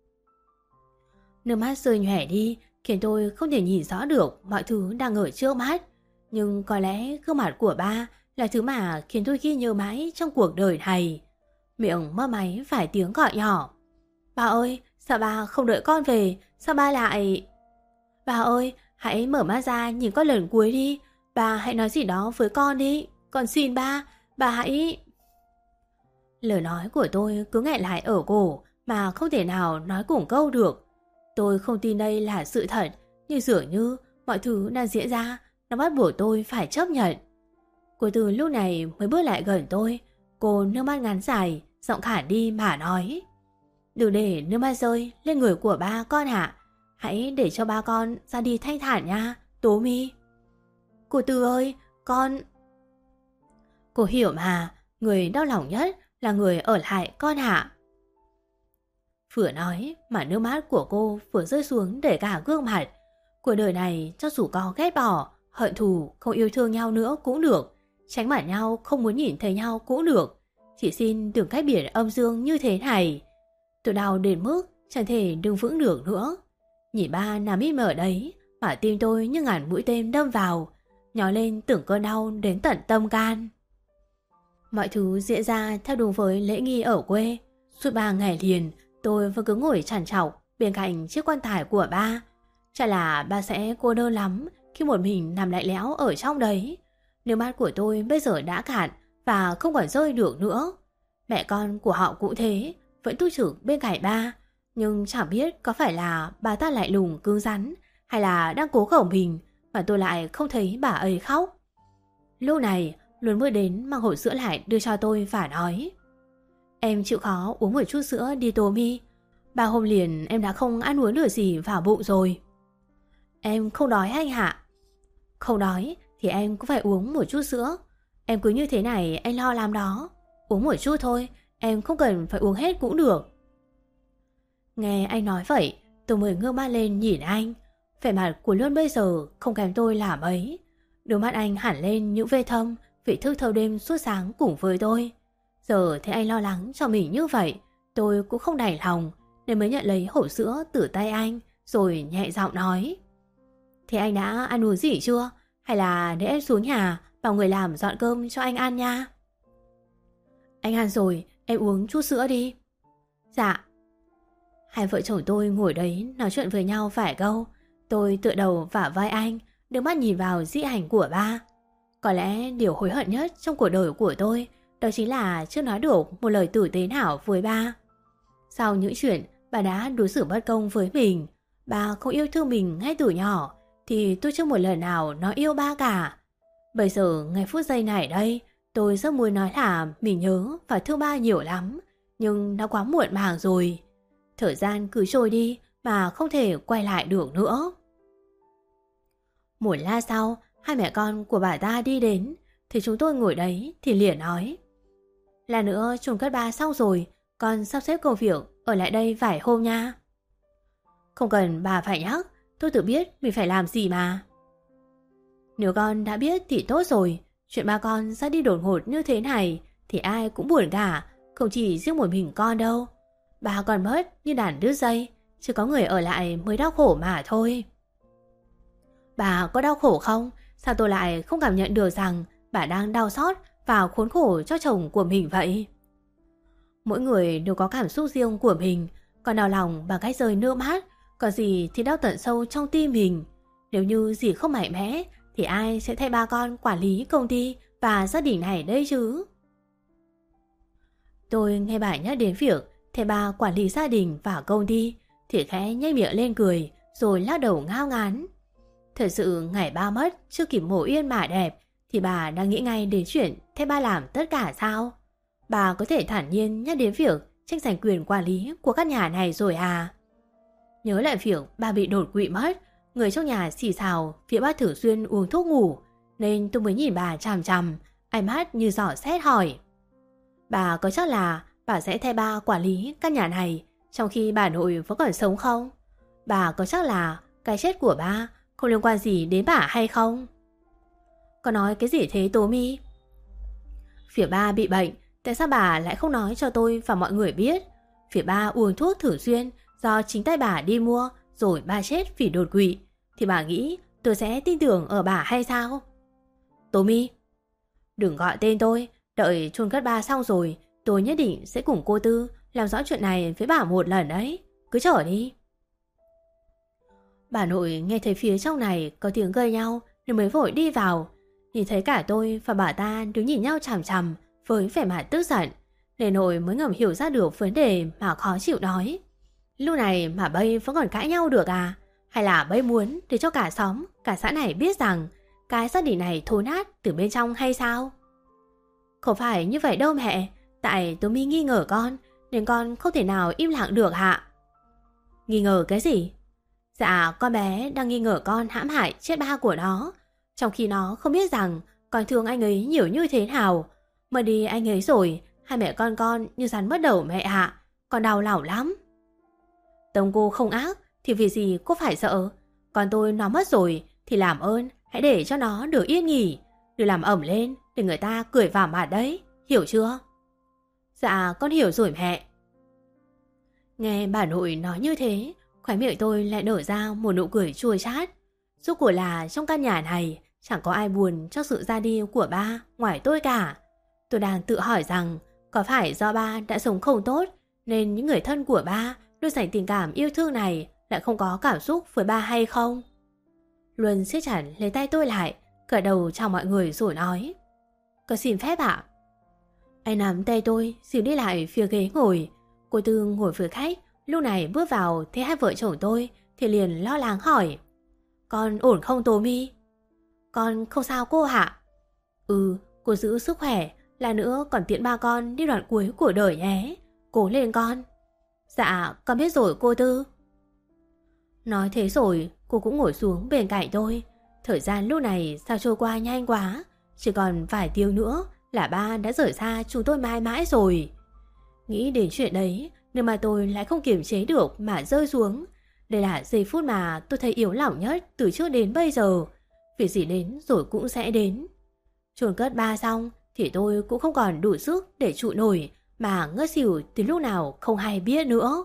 Nước mắt rơi nhòe đi, khiến tôi không thể nhìn rõ được mọi thứ đang ở trước mắt. Nhưng có lẽ gương mặt của ba là thứ mà khiến tôi ghi nhớ mãi trong cuộc đời này. Miệng mơ máy vài tiếng gọi nhỏ: "Ba ơi, sao ba không đợi con về? Sao ba lại..." "Ba ơi, hãy mở mắt ra nhìn con lần cuối đi. Ba hãy nói gì đó với con đi. Con xin ba, ba hãy..." Lời nói của tôi cứ nghẹn lại ở cổ mà không thể nào nói cùng câu được. Tôi không tin đây là sự thật, nhưng dường như mọi thứ đang diễn ra, nó bắt buộc tôi phải chấp nhận. Cô Từ lúc này mới bước lại gần tôi. Cô nước mắt ngắn dài, giọng khản đi mà nói: "Đừng để nước mắt rơi lên người của ba con ạ. Hãy để cho ba con ra đi thanh thản nha, Tố Mi." "Cô Từ ơi, con..." "Cô hiểu mà, người đau lòng nhất là người ở lại con ạ." Vừa nói mà nước mắt của cô vừa rơi xuống để cả gương mặt. Cuộc đời này cho dù có ghét bỏ, hận thù, không yêu thương nhau nữa cũng được, tránh mặt nhau, không muốn nhìn thấy nhau cũng được, chỉ xin đừng cách biệt âm dương như thế này. Tôi đau đến mức chẳng thể đứng vững được nữa. Nhìn ba nằm im ở đấy mà tim tôi như ngàn mũi tên đâm vào, nhói lên từng cơn đau đến tận tâm can. Mọi thứ diễn ra theo đúng với lễ nghi ở quê. Suốt ba ngày liền tôi vẫn cứ ngồi trằn trọc bên cạnh chiếc quan tài của ba. Chắc là ba sẽ cô đơn lắm khi một mình nằm lạnh lẽo ở trong đấy. Nước mắt của tôi bây giờ đã cạn và không còn rơi được nữa. Mẹ con của họ cũng thế, vẫn túc trực bên cạnh ba. Nhưng chẳng biết có phải là bà ta lại lùng cứng rắn hay là đang cố gồng mình mà tôi lại không thấy bà ấy khóc. Lúc này Luân bước đến mang hộp sữa lại đưa cho tôi và nói: "Em chịu khó uống một chút sữa đi Tố Mi. Ba hôm liền em đã không ăn uống được gì vào bụng rồi." "Em không đói anh hạ." "Không đói thì em cũng phải uống một chút sữa. Em cứ như thế này anh lo lắm đó. Uống một chút thôi, em không cần phải uống hết cũng được." Nghe anh nói vậy, tôi mới ngước mắt lên nhìn anh. Vẻ mặt của Luân bây giờ không kém tôi là mấy. Đôi mắt anh hẳn lên những vết thâm vì thức thâu đêm suốt sáng cùng với tôi. Giờ thấy anh lo lắng cho mình như vậy, tôi cũng không đành lòng nên mới nhận lấy hộp sữa từ tay anh, rồi nhẹ giọng nói: "Thế anh đã ăn uống gì chưa? Hay là để em xuống nhà bảo người làm dọn cơm cho anh ăn nha." "Anh ăn rồi, em uống chút sữa đi." "Dạ." Hai vợ chồng tôi ngồi đấy nói chuyện với nhau vài câu. Tôi tựa đầu vào vai anh, đưa mắt nhìn vào di ảnh của ba. Có lẽ điều hối hận nhất trong cuộc đời của tôi đó chính là chưa nói được một lời tử tế nào với ba. Sau những chuyện bà đã đối xử bất công với mình, ba không yêu thương mình ngay từ nhỏ, thì tôi chưa một lần nào nói yêu ba cả. Bây giờ ngay phút giây này đây, tôi rất muốn nói là mình nhớ và thương ba nhiều lắm, nhưng đã quá muộn màng rồi. Thời gian cứ trôi đi mà không thể quay lại được nữa. Một lát sau, hai mẹ con của bà ta đi đến, thì chúng tôi ngồi đấy thì liền nói: "Là nữa chôn cất ba xong rồi, con sắp xếp công việc ở lại đây vài hôm nha." "Không cần bà phải nhắc, tôi tự biết mình phải làm gì mà." "Nếu con đã biết thì tốt rồi. Chuyện ba con ra đi đột ngột như thế này thì ai cũng buồn cả, không chỉ riêng một mình con đâu. Ba con mất như đàn đứt dây, chỉ có người ở lại mới đau khổ mà thôi." "Bà có đau khổ không? Sao tôi lại không cảm nhận được rằng bà đang đau xót và khốn khổ cho chồng của mình vậy?" Mỗi người đều có cảm xúc riêng của mình, còn đau lòng bằng cách rơi nước mắt, còn dì thì đau tận sâu trong tim mình. Nếu như dì không mạnh mẽ thì ai sẽ thay ba con quản lý công ty và gia đình này đây chứ? Tôi nghe bà nhắc đến việc thầy bà quản lý gia đình và công ty thì khẽ nhếch miệng lên cười, rồi lắc đầu ngao ngán. Thật sự ngày ba mất chưa kịp mổ yên mà đẹp thì bà đang nghĩ ngay đến chuyện thầy ba làm tất cả sao? Bà có thể thản nhiên nhắc đến việc tranh giành quyền quản lý của các nhà này rồi à? Nhớ lại việc bà bị đột quỵ mất, người trong nhà xì xào phía bà thường xuyên uống thuốc ngủ, nên tôi mới nhìn bà chằm chằm, ánh mắt như dò xét hỏi. Bà có chắc là bà sẽ thay ba quản lý các nhà này trong khi bà nội vẫn còn sống không? Bà có chắc là cái chết của ba không liên quan gì đến bà hay không? Có nói cái gì thế Tố My? Phía ba bị bệnh, tại sao bà lại không nói cho tôi và mọi người biết? Phía ba uống thuốc thường xuyên do chính tay bà đi mua, rồi ba chết vì đột quỵ, thì bà nghĩ tôi sẽ tin tưởng ở bà hay sao? Tố My, đừng gọi tên tôi, đợi chôn cất ba xong rồi tôi nhất định sẽ cùng cô Tư làm rõ chuyện này với bà một lần đấy. Cứ chờ đi. Bà nội nghe thấy phía trong này có tiếng gây nhau nên mới vội đi vào. Nhìn thấy cả tôi và bà ta đứng nhìn nhau chằm chằm với vẻ mặt tức giận, nên nội mới ngầm hiểu ra được vấn đề mà khó chịu nói. Lúc này mà bây vẫn còn cãi nhau được à? Hay là bây muốn để cho cả xóm, cả xã này biết rằng cái gia đình này thối nát từ bên trong hay sao? Không phải như vậy đâu mẹ. Tại Tố My nghi ngờ con nên con không thể nào im lặng được hạ. Nghi ngờ cái gì? Dạ con bé đang nghi ngờ con hãm hại chết ba của nó, trong khi nó không biết rằng con thương anh ấy nhiều như thế nào. Mà đi anh ấy rồi, hai mẹ con con như rắn mất đầu mẹ ạ. Con đau lòng lắm. Tông cô không ác thì vì gì cô phải sợ? Con tôi nó mất rồi thì làm ơn hãy để cho nó được yên nghỉ, đừng làm ẩm lên để người ta cười vào mặt đấy, hiểu chưa? Dạ con hiểu rồi mẹ. Nghe bà nội nói như thế, khóe miệng tôi lại nở ra một nụ cười chua chát. Rốt cuộc là trong căn nhà này chẳng có ai buồn cho sự ra đi của ba ngoài tôi cả. Tôi đang tự hỏi rằng có phải do ba đã sống không tốt nên những người thân của ba luôn dành tình cảm yêu thương này lại không có cảm xúc với ba hay không? Luân siết chặt lấy tay tôi lại, cởi đầu chào mọi người rồi nói. Con xin phép ạ. Anh nắm tay tôi dìu đi lại phía ghế ngồi. Cô Tư ngồi với khách, lúc này bước vào thấy hai vợ chồng tôi thì liền lo lắng hỏi. Con ổn không Tố My? Con không sao cô hả? Ừ, cô giữ sức khỏe, là nữa còn tiễn ba con đi đoạn cuối của đời nhé. Cố lên con. Dạ, con biết rồi cô Tư. Nói thế rồi, cô cũng ngồi xuống bên cạnh tôi. Thời gian lúc này sao trôi qua nhanh quá, chỉ còn vài tiếng nữa là ba đã rời xa chúng tôi mãi mãi rồi. Nghĩ đến chuyện đấy, nhưng mà tôi lại không kiềm chế được mà rơi xuống. Đây là giây phút mà tôi thấy yếu lòng nhất từ trước đến bây giờ. Việc gì đến rồi cũng sẽ đến. Chôn cất ba xong thì tôi cũng không còn đủ sức để trụ nổi, mà ngất xỉu từ lúc nào không hay biết nữa.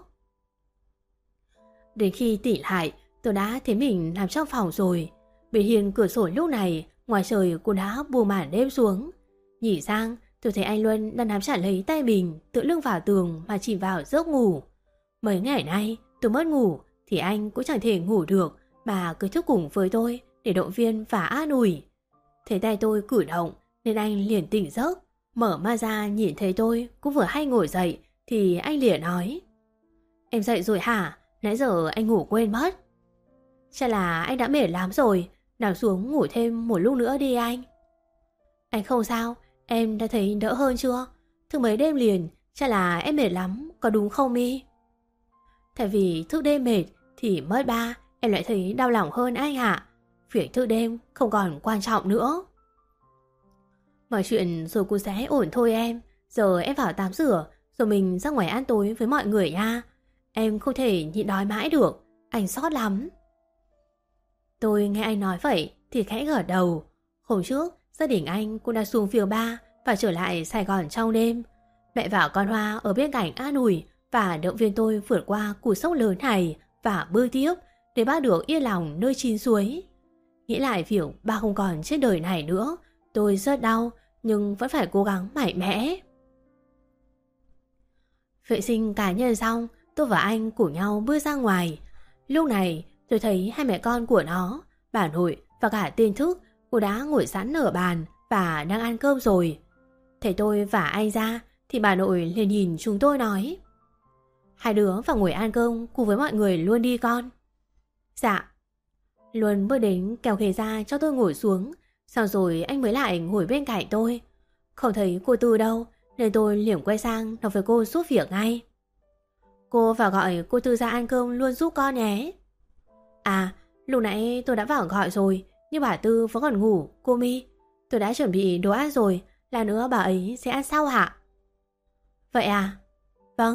Đến khi tỉnh lại, tôi đã thấy mình nằm trong phòng rồi. Bên hiên cửa sổ lúc này, ngoài trời cũng đã buông màn đêm xuống. Nhìn sang, tôi thấy anh Luân đang nắm chặt lấy tay mình, tựa lưng vào tường mà chìm vào giấc ngủ. Mấy ngày nay, tôi mất ngủ thì anh cũng chẳng thể ngủ được, mà cứ thức cùng với tôi để động viên và an ủi. Thấy tay tôi cử động nên anh liền tỉnh giấc. Mở mắt ra nhìn thấy tôi cũng vừa hay ngồi dậy thì anh liền nói. Em dậy rồi hả? Nãy giờ anh ngủ quên mất. Chắc là anh đã mệt lắm rồi, nằm xuống ngủ thêm một lúc nữa đi anh. Anh không sao, em đã thấy đỡ hơn chưa? Thức mấy đêm liền, chắc là em mệt lắm, có đúng không My? Tại vì thức đêm mệt thì mất ba, em lại thấy đau lòng hơn anh ạ. Việc thức đêm không còn quan trọng nữa. Mọi chuyện rồi cũng sẽ ổn thôi em. Giờ em vào tắm rửa, rồi mình ra ngoài ăn tối với mọi người nha. Em không thể nhịn đói mãi được, anh sót lắm. Tôi nghe anh nói vậy thì khẽ gật đầu. Hôm trước, gia đình anh cũng đã xuống phiêu ba và trở lại Sài Gòn trong đêm. Mẹ và con Hoa ở bên cạnh an ủi và động viên tôi vượt qua cú sốc lớn này và bơi tiếp để ba được yên lòng nơi chín suối. Nghĩ lại việc ba không còn trên đời này nữa, tôi rất đau nhưng vẫn phải cố gắng mạnh mẽ. Vệ sinh cá nhân xong, tôi và anh cùng nhau bước ra ngoài. Lúc này tôi thấy hai mẹ con của nó, bà nội và cả tên Thức cũng đã ngồi sẵn ở bàn và đang ăn cơm rồi. Thấy tôi và anh ra thì bà nội liền nhìn chúng tôi nói: Hai đứa vào ngồi ăn cơm cùng với mọi người luôn đi con. Dạ. Luân bước đến kéo ghế ra cho tôi ngồi xuống, sau rồi anh mới lại ngồi bên cạnh tôi. Không thấy cô Tư đâu nên tôi liền quay sang nói với cô giúp việc ngay: Cô vào gọi cô Tư ra ăn cơm luôn giúp con nhé. À, lúc nãy tôi đã vào gọi rồi, nhưng bà Tư vẫn còn ngủ, cô My. Tôi đã chuẩn bị đồ ăn rồi, là nữa bà ấy sẽ ăn sau hả? Vậy à? Vâng.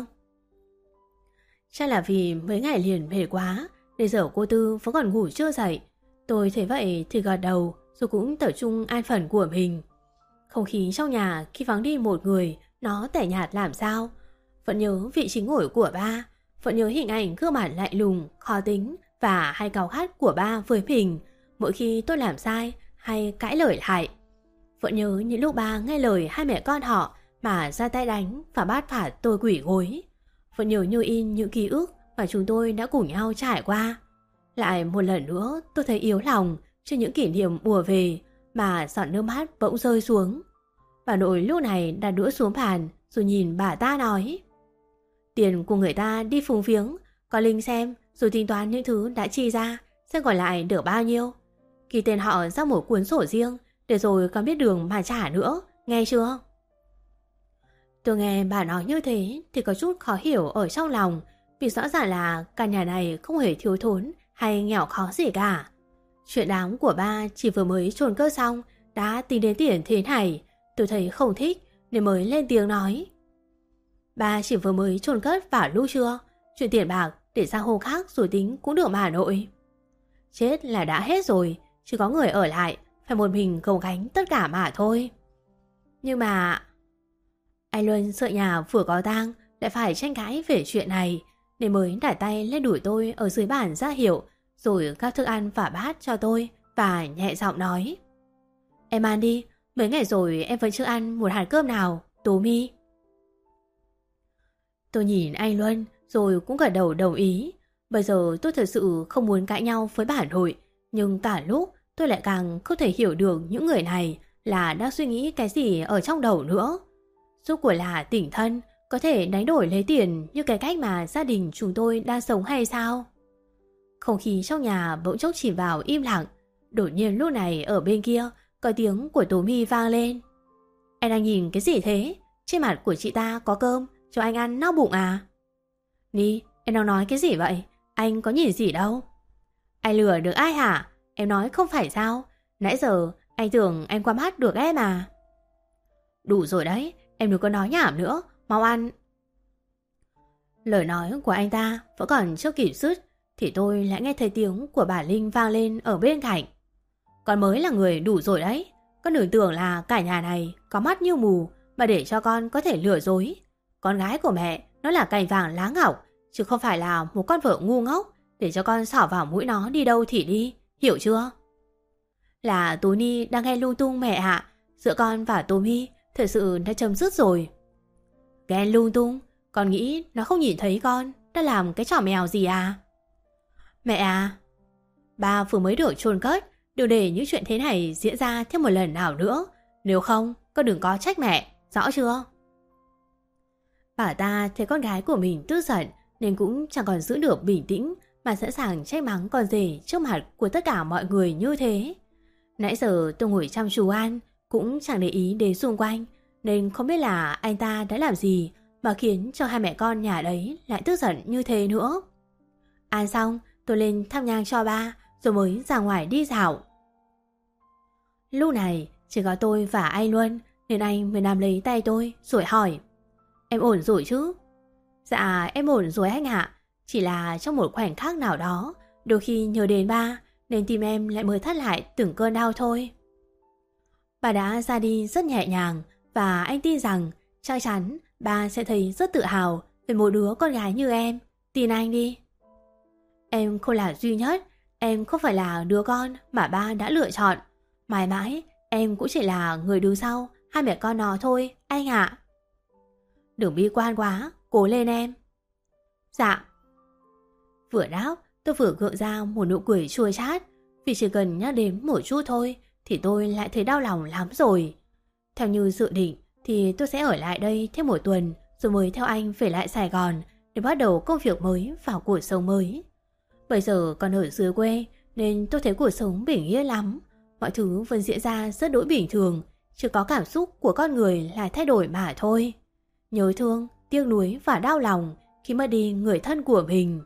Chắc là vì mấy ngày liền mệt quá nên giờ cô Tư vẫn còn ngủ chưa dậy. Tôi thấy vậy thì gật đầu rồi cũng tập trung ăn phần của mình. Không khí trong nhà khi vắng đi một người nó tẻ nhạt làm sao. Vẫn nhớ vị trí ngồi của ba, vẫn nhớ hình ảnh gương mặt lạnh lùng, khó tính và hay cáu gắt của ba với mình mỗi khi tôi làm sai hay cãi lời lại. Vẫn nhớ những lúc ba nghe lời hai mẹ con họ mà ra tay đánh và bắt phạt tôi quỷ gối. Vẫn nhớ như in những ký ức mà chúng tôi đã cùng nhau trải qua. Lại một lần nữa tôi thấy yếu lòng trước những kỷ niệm ùa về mà giọt nước mắt bỗng rơi xuống. Bà nội lúc này đặt đũa xuống bàn rồi nhìn bà ta nói: Tiền của người ta đi phúng viếng, có Linh xem rồi tính toán những thứ đã chi ra sẽ còn lại được bao nhiêu. Ghi tên họ ra một cuốn sổ riêng để rồi còn biết đường mà trả nữa, nghe chưa? Tôi nghe bà nói như thế thì có chút khó hiểu ở trong lòng, vì rõ ràng là cả nhà này không hề thiếu thốn hay nghèo khó gì cả. Chuyện đáng của ba chỉ vừa mới chôn cất xong đã tính đến tiền thế này. Tôi thấy không thích nên mới lên tiếng nói: Ba chỉ vừa mới chôn cất vào lúc trưa, chuyện tiền bạc để sang hôm khác rồi tính cũng được mà nội. Chết là đã hết rồi, chỉ có người ở lại phải một mình gồng gánh tất cả mà thôi. Nhưng mà anh Luân sợ nhà vừa có tang lại phải tranh cãi về chuyện này nên mới đẩy tay lên đuổi tôi ở dưới bàn ra hiệu, rồi gắp thức ăn và bát cho tôi và nhẹ giọng nói: Em ăn đi, mấy ngày rồi em vẫn chưa ăn một hạt cơm nào, Tố My. Tôi nhìn anh Luân rồi cũng gật đầu đồng ý. Bây giờ tôi thật sự không muốn cãi nhau với bà nội, nhưng cả lúc tôi lại càng không thể hiểu được những người này là đang suy nghĩ cái gì ở trong đầu nữa. Rốt cuộc là tình thân có thể đánh đổi lấy tiền như cái cách mà gia đình chúng tôi đang sống hay sao? Không khí trong nhà bỗng chốc chìm vào im lặng. Đột nhiên lúc này ở bên kia có tiếng của Tố My vang lên: Anh đang nhìn cái gì thế? Trên mặt của chị ta có cơm cho anh ăn no bụng à? Ni, em đang nói cái gì vậy? Anh có nhìn gì đâu. Anh lừa được ai hả? Em nói không phải sao? Nãy giờ anh tưởng anh qua mắt được em mà. Đủ rồi đấy, em đừng có nói nhảm nữa, mau ăn. Lời nói của anh ta vẫn còn chưa kịp dứt thì tôi lại nghe thấy tiếng của bà Linh vang lên ở bên cạnh: Con mới là người đủ rồi đấy. Con đừng tưởng là cả nhà này có mắt như mù mà để cho con có thể lừa dối. Con gái của mẹ nó là cành vàng lá ngọc, chứ không phải là một con vợ ngu ngốc để cho con xỏ vào mũi nó đi đâu thì đi, hiểu chưa? Là Tố Ni đang nghe lung tung mẹ ạ. Giữa con và Tô My thật sự đã chấm dứt rồi. Ghen lung tung? Con nghĩ nó không nhìn thấy con đã làm cái trò mèo gì à? Mẹ à, ba vừa mới được chôn cất, đừng để những chuyện thế này diễn ra thêm một lần nào nữa. Nếu không, con đừng có trách mẹ, rõ chưa? Bà ta thấy con gái của mình tức giận nên cũng chẳng còn giữ được bình tĩnh mà sẵn sàng trách mắng con rể trước mặt của tất cả mọi người như thế. Nãy giờ tôi ngồi chăm chú ăn cũng chẳng để ý đến xung quanh, nên không biết là anh ta đã làm gì mà khiến cho hai mẹ con nhà đấy lại tức giận như thế nữa. Ăn xong tôi lên thắp nhang cho ba rồi mới ra ngoài đi dạo. Lúc này chỉ có tôi và anh Luân nên anh mới nắm lấy tay tôi rồi hỏi: Em ổn rồi chứ? Dạ em ổn rồi anh ạ. Chỉ là trong một khoảnh khắc nào đó đôi khi nhớ đến ba nên tim em lại mới thắt lại từng cơn đau thôi. Bà đã ra đi rất nhẹ nhàng và anh tin rằng chắc chắn ba sẽ thấy rất tự hào về một đứa con gái như em. Tin anh đi. Em không là duy nhất, em không phải là đứa con mà ba đã lựa chọn. Mãi mãi em cũng chỉ là người đứng sau hai mẹ con nó thôi anh ạ. Đừng bi quan quá, cố lên em. Dạ. Vừa đáp tôi vừa gượng ra một nụ cười chua chát, vì chỉ cần nhắc đến một chút thôi thì tôi lại thấy đau lòng lắm rồi. Theo như dự định thì tôi sẽ ở lại đây thêm một tuần rồi mới theo anh về lại Sài Gòn để bắt đầu công việc mới và cuộc sống mới. Bây giờ còn ở dưới quê nên tôi thấy cuộc sống bình yên lắm. Mọi thứ vẫn diễn ra rất đỗi bình thường, chỉ có cảm xúc của con người là thay đổi mà thôi. Nhớ thương, tiếc nuối và đau lòng khi mất đi người thân của mình.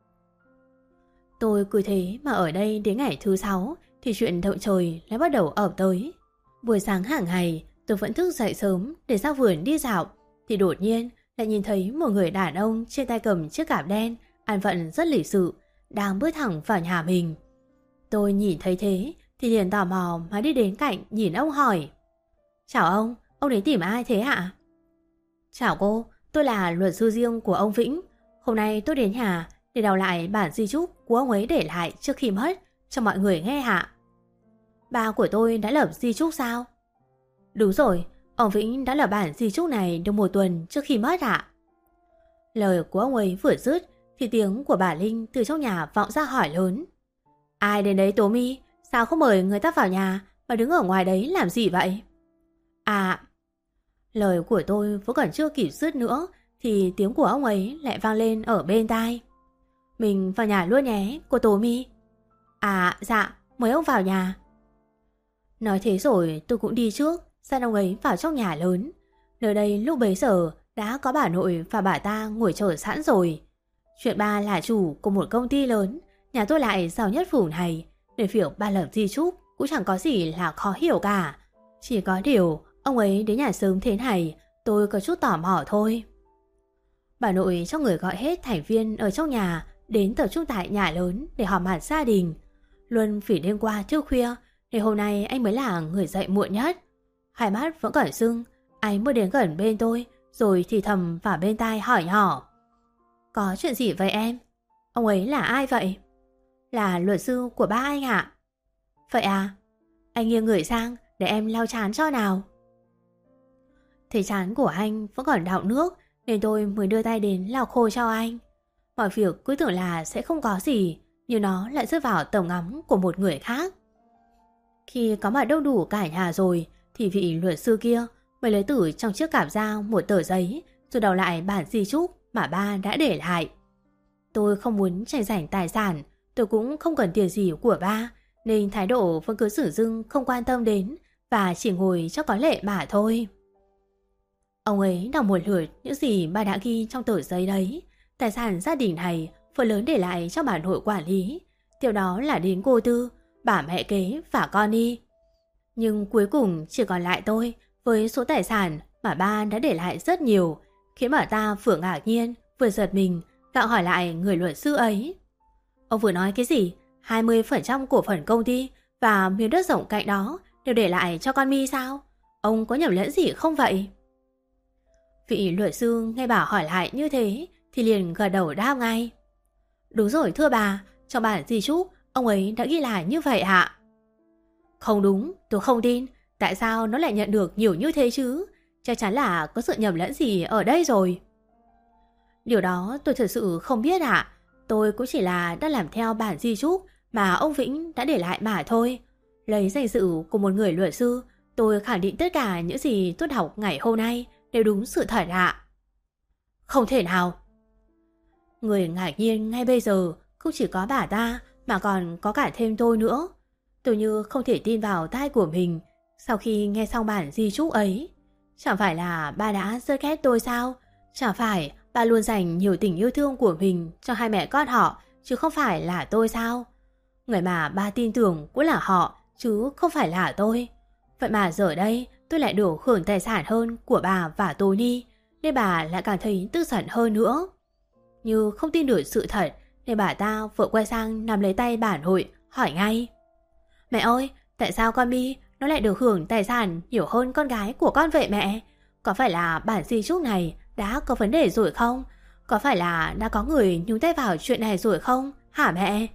Tôi cứ thế mà ở đây đến ngày thứ sáu thì chuyện động trời lại bắt đầu ập tới. Buổi sáng hàng ngày tôi vẫn thức dậy sớm để ra vườn đi dạo, thì đột nhiên lại nhìn thấy một người đàn ông trên tay cầm chiếc cạp đen, ăn vận rất lịch sự, đang bước thẳng vào nhà mình. Tôi nhìn thấy thế thì liền tò mò mà đi đến cạnh nhìn ông hỏi: "Chào ông, ông đến tìm ai thế ạ?" "Chào cô, tôi là luật sư riêng của ông Vĩnh. Hôm nay tôi đến nhà để đọc lại bản di chúc của ông ấy để lại trước khi mất cho mọi người nghe hạ." "Ba của tôi đã lập di chúc sao?" "Đúng rồi, ông Vĩnh đã lập bản di chúc này được một tuần trước khi mất ạ." Lời của ông ấy vừa dứt thì tiếng của bà Linh từ trong nhà vọng ra hỏi lớn: "Ai đến đấy Tố My? Sao không mời người ta vào nhà mà đứng ở ngoài đấy làm gì vậy?" "À..." Lời của tôi vẫn còn chưa kịp dứt nữa thì tiếng của ông ấy lại vang lên ở bên tai: "Mình vào nhà luôn nhé, cô Tố My." "À dạ, mời ông vào nhà." Nói thế rồi tôi cũng đi trước, dẫn ông ấy vào trong nhà lớn. Nơi đây lúc bấy giờ đã có bà nội và bà ta ngồi chờ sẵn rồi. Chuyện ba là chủ của một công ty lớn, nhà tôi lại giàu nhất phủ này, nên việc ba lập di chúc cũng chẳng có gì là khó hiểu cả. Chỉ có điều ông ấy đến nhà sớm thế này tôi có chút tò mò thôi. Bà nội cho người gọi hết thành viên ở trong nhà đến tập trung tại nhà lớn để họp mặt gia đình. Luôn vì đêm qua trước khuya nên hôm nay anh mới là người dậy muộn nhất. Hai mắt vẫn còn sưng, anh mới đến gần bên tôi rồi thì thầm vào bên tai hỏi nhỏ: "Có chuyện gì vậy em? Ông ấy là ai vậy?" "Là luật sư của ba anh ạ." "Vậy à? Anh nghiêng người sang để em lau chán cho nào." Thấy chán của anh vẫn còn đọng nước nên tôi mới đưa tay đến lau khô cho anh. Mọi việc cứ tưởng là sẽ không có gì, nhưng nó lại rơi vào tầm ngắm của một người khác. Khi có mặt đông đủ cả nhà rồi thì vị luật sư kia mới lấy từ trong chiếc cạp ra một tờ giấy rồi đọc lại bản di chúc mà ba đã để lại. Tôi không muốn tranh giành tài sản, tôi cũng không cần tiền gì của ba, nên thái độ vẫn cứ sử dưng không quan tâm đến và chỉ ngồi cho có lệ mà thôi. Ông ấy đọc một lượt những gì ba đã ghi trong tờ giấy đấy. Tài sản gia đình này phần lớn để lại cho bà nội quản lý, tiếp đó là đến cô Tư, bà mẹ kế và con đi. Nhưng cuối cùng chỉ còn lại tôi với số tài sản mà ba đã để lại rất nhiều, khiến bà ta vừa ngạc nhiên vừa giật mình, gặng hỏi lại người luật sư ấy: "Ông vừa nói cái gì? hai mươi phần trăm cổ phần công ty và miếng đất rộng cạnh đó đều để lại cho con My sao? Ông có nhầm lẫn gì không vậy?" Vị luật sư nghe bà hỏi lại như thế thì liền gật đầu đáp ngay: "Đúng rồi thưa bà, trong bản di chúc ông ấy đã ghi lại như vậy ạ." "Không đúng, tôi không tin. Tại sao nó lại nhận được nhiều như thế chứ? Chắc chắn là có sự nhầm lẫn gì ở đây rồi." "Điều đó tôi thật sự không biết ạ. Tôi cũng chỉ là đang làm theo bản di chúc mà ông Vĩnh đã để lại mà thôi. Lấy danh dự của một người luật sư, tôi khẳng định tất cả những gì tôi đọc ngày hôm nay đều đúng sự thật ạ." "Không thể nào!" Người ngạc nhiên ngay bây giờ không chỉ có bà ta mà còn có cả thêm tôi nữa. Tôi như không thể tin vào tai của mình sau khi nghe xong bản di chúc ấy. Chẳng phải là ba đã rất ghét tôi sao? Chẳng phải ba luôn dành nhiều tình yêu thương của mình cho hai mẹ con họ chứ không phải là tôi sao? Người mà ba tin tưởng cũng là họ chứ không phải là tôi. Vậy mà giờ đây tôi lại được hưởng tài sản hơn của bà và Tony, nên bà lại càng thấy tức giận hơn nữa. Như không tin được sự thật nên bà ta vội quay sang nắm lấy tay bà nội hỏi ngay: "Mẹ ơi, tại sao con My nó lại được hưởng tài sản nhiều hơn con gái của con vậy mẹ? Có phải là bản di chúc này đã có vấn đề rồi không? Có phải là đã có người nhúng tay vào chuyện này rồi không? Hả mẹ?"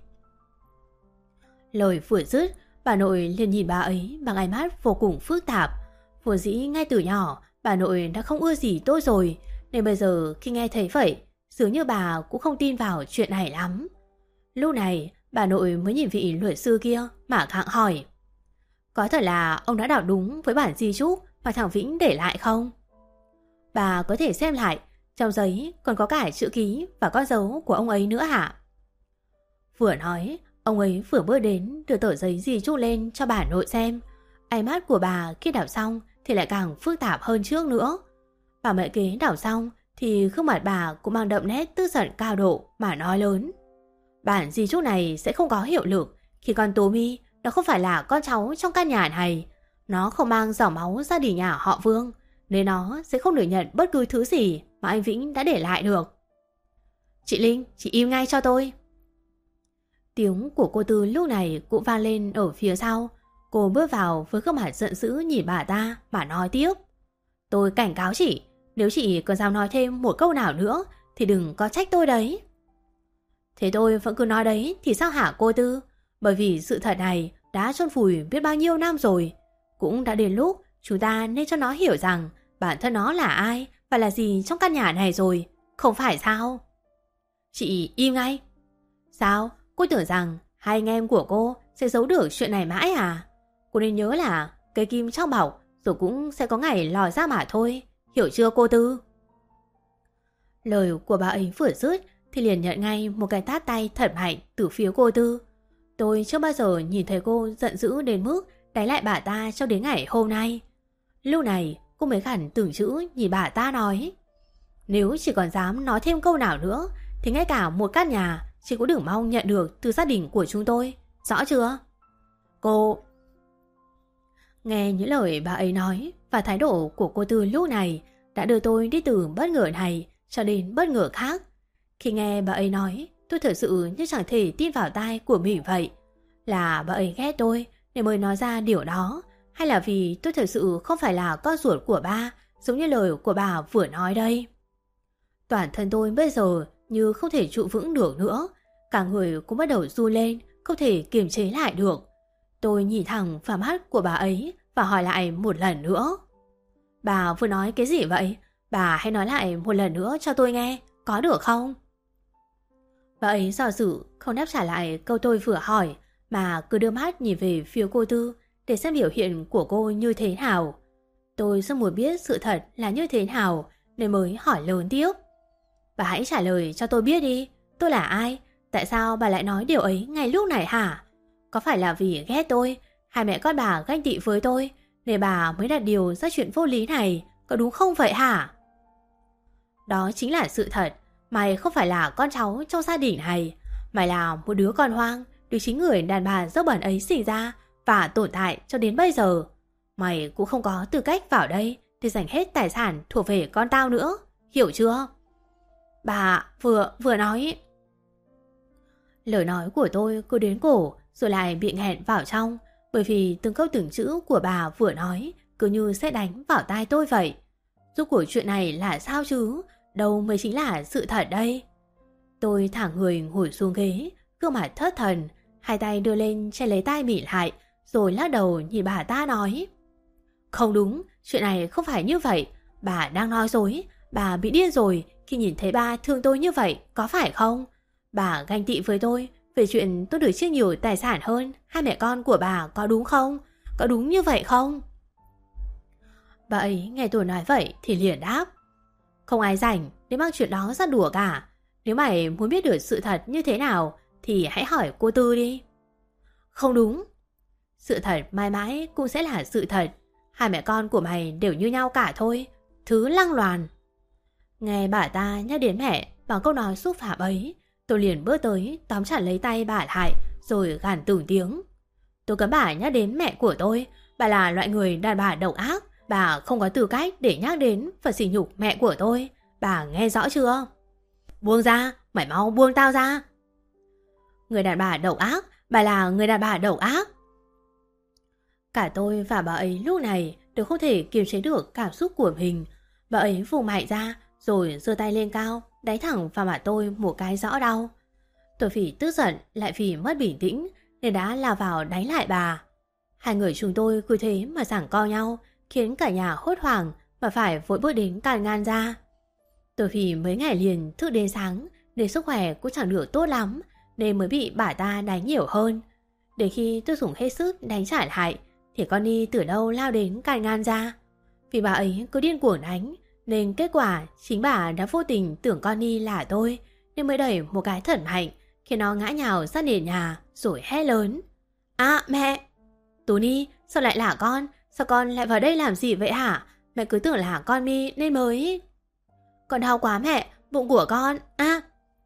Lời vừa dứt, bà nội liền nhìn bà ấy bằng ánh mắt vô cùng phức tạp. Vốn dĩ ngay từ nhỏ bà nội đã không ưa gì tôi rồi, nên bây giờ khi nghe thấy vậy dường như bà cũng không tin vào chuyện này lắm. Lúc này bà nội mới nhìn vị luật sư kia mà gặng hỏi: "Có thật là ông đã đọc đúng với bản di chúc mà thằng Vĩnh để lại không?" bà có thể xem lại, trong giấy còn có cả chữ ký và con dấu của ông ấy nữa hả? Vừa nói, ông ấy vừa bước đến đưa tờ giấy di chúc lên cho bà nội xem. Ánh mắt của bà khi đọc xong thì lại càng phức tạp hơn trước nữa. Bà mẹ kế đọc xong thì gương mặt bà cũng mang đậm nét tức giận cao độ mà nói lớn: bản di chúc này sẽ không có hiệu lực khi con Tố My nó không phải là con cháu trong căn nhà này. Nó không mang dòng máu gia đình nhà họ Vương, nên nó sẽ không được nhận bất cứ thứ gì mà anh Vĩnh đã để lại được. Chị Linh, chị im ngay cho tôi. Tiếng của cô Tư lúc này cũng vang lên ở phía sau. Cô bước vào với gương mặt giận dữ nhìn bà ta mà nói tiếp: tôi cảnh cáo chị, nếu chị còn dám nói thêm một câu nào nữa thì đừng có trách tôi đấy. Thế tôi vẫn cứ nói đấy thì sao hả cô Tư? Bởi vì sự thật này đã chôn vùi biết bao nhiêu năm rồi. Cũng đã đến lúc chúng ta nên cho nó hiểu rằng bản thân nó là ai và là gì trong căn nhà này rồi, không phải sao? Chị im ngay. Sao? Cô tưởng rằng hai anh em của cô sẽ giấu được chuyện này mãi à? Cô nên nhớ là cây kim trong bọc rồi cũng sẽ có ngày lòi ra mà thôi, hiểu chưa cô Tư? Lời của bà ấy vừa dứt thì liền nhận ngay một cái tát tay thật mạnh từ phía cô Tư. Tôi chưa bao giờ nhìn thấy cô giận dữ đến mức đánh lại bà ta cho đến ngày hôm nay. Lúc này cô mới khẳng từng chữ nhìn bà ta nói: nếu chỉ còn dám nói thêm câu nào nữa thì ngay cả một căn nhà chị cũng đừng mong nhận được từ gia đình của chúng tôi, rõ chưa? Cô... Nghe những lời bà ấy nói và thái độ của cô Tư lúc này đã đưa tôi đi từ bất ngờ này cho đến bất ngờ khác. Khi nghe bà ấy nói, tôi thật sự như chẳng thể tin vào tai của mình vậy. Là bà ấy ghét tôi nên mới nói ra điều đó, hay là vì tôi thật sự không phải là con ruột của ba, giống như lời của bà vừa nói đây? Toàn thân tôi bây giờ như không thể trụ vững được nữa, cả người cũng bắt đầu run lên, không thể kiềm chế lại được. Tôi nhìn thẳng vào mắt của bà ấy và hỏi lại một lần nữa: bà vừa nói cái gì vậy? Bà hãy nói lại một lần nữa cho tôi nghe, có được không? Bà ấy do dự không đáp trả lại câu tôi vừa hỏi, mà cứ đưa mắt nhìn về phía cô Tư để xem biểu hiện của cô như thế nào. Tôi rất muốn biết sự thật là như thế nào nên mới hỏi lớn tiếp: bà hãy trả lời cho tôi biết đi, tôi là ai? Tại sao bà lại nói điều ấy ngay lúc này hả? Có phải là vì ghét tôi, hai mẹ con bà ganh tị với tôi nên bà mới đặt điều ra chuyện vô lý này, có đúng không vậy hả? Đó chính là sự thật. Mày không phải là con cháu trong gia đình này. Mày là một đứa con hoang được chính người đàn bà dơ bẩn ấy sinh ra và tồn tại cho đến bây giờ. Mày cũng không có tư cách vào đây để giành hết tài sản thuộc về con tao nữa, hiểu chưa? Bà vừa vừa nói... Lời nói của tôi cứ đến cổ rồi lại bị nghẹn vào trong, bởi vì từng câu từng chữ của bà vừa nói cứ như sẽ đánh vào tai tôi vậy. Rốt cuộc chuyện này là sao chứ? Đâu mới chính là sự thật đây? Tôi thẳng người ngồi xuống ghế, gương mặt thất thần, hai tay đưa lên che lấy tai mỉm lại, rồi lắc đầu nhìn bà ta nói: không đúng, chuyện này không phải như vậy. Bà đang nói dối. Bà bị điên rồi khi nhìn thấy ba thương tôi như vậy, có phải không? Bà ganh tị với tôi về chuyện tôi được chia nhiều tài sản hơn hai mẹ con của bà, có đúng không? Có đúng như vậy không? Bà ấy nghe tôi nói vậy thì liền đáp: không ai rảnh để mang chuyện đó ra đùa cả. Nếu mày muốn biết được sự thật như thế nào thì hãy hỏi cô Tư đi. Không đúng. Sự thật mãi mãi cũng sẽ là sự thật. Hai mẹ con của mày đều như nhau cả thôi. Thứ lăng loàn. Nghe bà ta nhắc đến mẹ bằng câu nói xúc phạm ấy, tôi liền bước tới tóm chặt lấy tay bà lại rồi gằn từng tiếng: tôi cấm bà nhắc đến mẹ của tôi. Bà là loại người đàn bà độc ác. Bà không có tư cách để nhắc đến và sỉ nhục mẹ của tôi. Bà nghe rõ chưa? Buông ra, mày mau buông tao ra. Người đàn bà độc ác? Bà là người đàn bà độc ác? Cả tôi và bà ấy lúc này đều không thể kiềm chế được cảm xúc của mình. Bà ấy vùng mạnh ra rồi giơ tay lên cao, đánh thẳng vào mặt tôi một cái rõ đau. Tôi vì tức giận lại vì mất bình tĩnh nên đã lao vào đánh lại bà. Hai người chúng tôi cứ thế mà giằng co nhau, khiến cả nhà hốt hoảng mà phải vội bước đến can ngăn ra. Tôi vì mấy ngày liền thức đến sáng nên sức khỏe cũng chẳng được tốt lắm nên mới bị bà ta đánh nhiều hơn. Để khi tôi dùng hết sức đánh trả lại thì con đi từ đâu lao đến can ngăn ra. Vì bà ấy cứ điên cuồng đánh Nên kết quả chính bà đã vô tình tưởng Connie là tôi, nên mới đẩy một cái thật mạnh, khiến nó ngã nhào ra nền nhà rồi hét lớn. À mẹ! Tony, sao lại là con? Sao con lại vào đây làm gì vậy hả? Mẹ cứ tưởng là con mi nên mới... Con đau quá mẹ, bụng của con, à!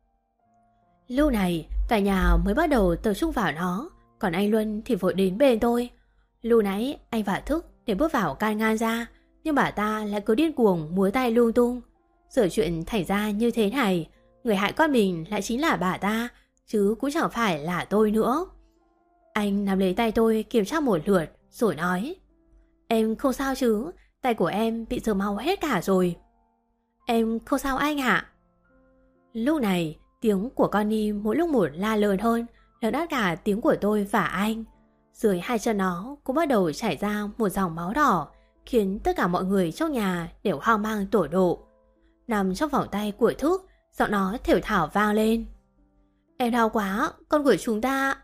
Lúc này, cả nhà mới bắt đầu tập trung vào nó, còn anh Luân thì vội đến bên tôi. Lúc nãy anh vào thức để bước vào can ngăn ra, nhưng bà ta lại cứ điên cuồng múa tay lung tung. Giờ chuyện thành ra như thế này, người hại con mình lại chính là bà ta, chứ cũng chẳng phải là tôi nữa. Anh nắm lấy tay tôi kiểm tra một lượt rồi nói. Em không sao chứ, tay của em bị dơ máu hết cả rồi. Em không sao anh ạ. Lúc này, tiếng của Connie mỗi lúc một la lớn hơn, lấn át cả tiếng của tôi và anh. Dưới hai chân nó cũng bắt đầu chảy ra một dòng máu đỏ, khiến tất cả mọi người trong nhà đều hoang mang tột độ. Nằm trong vòng tay của Thức, giọng nó thều thào vang lên. Em đau quá, con của chúng ta...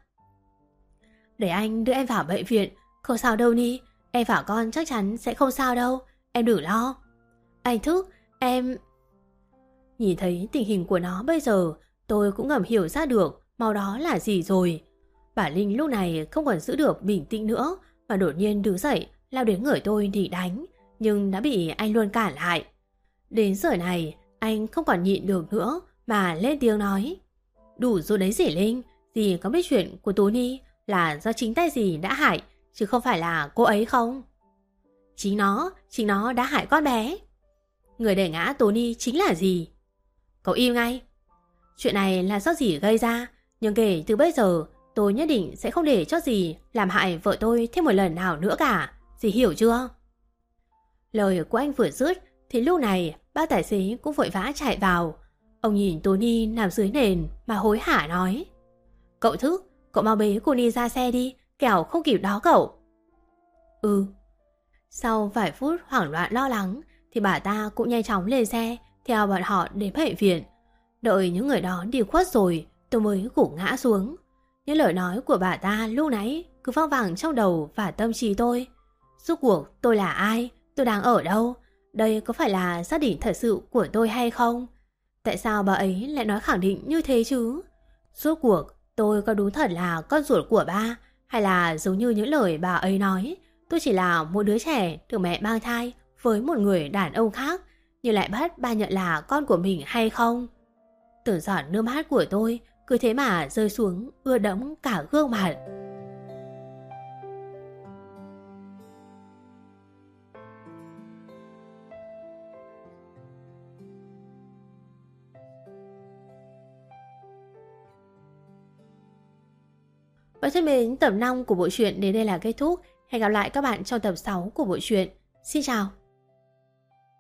Để anh đưa em vào bệnh viện. Không sao đâu Ni, em và con chắc chắn sẽ không sao đâu, em đừng lo. Anh Thức, em... Nhìn thấy tình hình của nó bây giờ, tôi cũng ngầm hiểu ra được màu đó là gì rồi. Bà Linh lúc này không còn giữ được bình tĩnh nữa, mà đột nhiên đứng dậy lao đến người tôi định đánh, nhưng đã bị anh Luân cản lại. Đến giờ này, anh không còn nhịn được nữa mà lên tiếng nói. Đủ rồi đấy dì Linh, dì có biết chuyện của Tony là do chính tay dì đã hại, chứ không phải là cô ấy không? Chính nó, chính nó đã hại con bé. Người đẩy ngã Tony chính là dì. Cậu im ngay. Chuyện này là do dì gây ra, nhưng kể từ bây giờ tôi nhất định sẽ không để cho dì làm hại vợ tôi thêm một lần nào nữa cả. Dì hiểu chưa? Lời của anh vừa dứt thì lúc này bác tài xế cũng vội vã chạy vào. Ông nhìn Tony nằm dưới nền mà hối hả nói. Cậu Thức, cậu mau bế cô Ni ra xe đi, kẻo không kịp đó cậu. Ừ. Sau vài phút hoảng loạn lo lắng thì bà ta cũng nhanh chóng lên xe theo bọn họ đến bệnh viện. Đợi những người đó đi khuất rồi, tôi mới gục ngã xuống. Những lời nói của bà ta lúc nãy cứ vang vẳng trong đầu và tâm trí tôi. Rốt cuộc tôi là ai? Tôi đang ở đâu? Đây có phải là gia đình thật sự của tôi hay không? Tại sao bà ấy lại nói khẳng định như thế chứ? Rốt cuộc tôi có đúng thật là con ruột của ba, hay là giống như những lời bà ấy nói, tôi chỉ là một đứa trẻ được mẹ mang thai với một người đàn ông khác, nhưng lại bắt ba nhận là con của mình hay không? Từng giọt nước mắt của tôi cứ thế mà rơi xuống ướt đẫm cả gương mặt. Và thân mến, tập năm của bộ truyện đến đây là kết thúc. Hẹn gặp lại các bạn trong tập sáu của bộ truyện. Xin chào!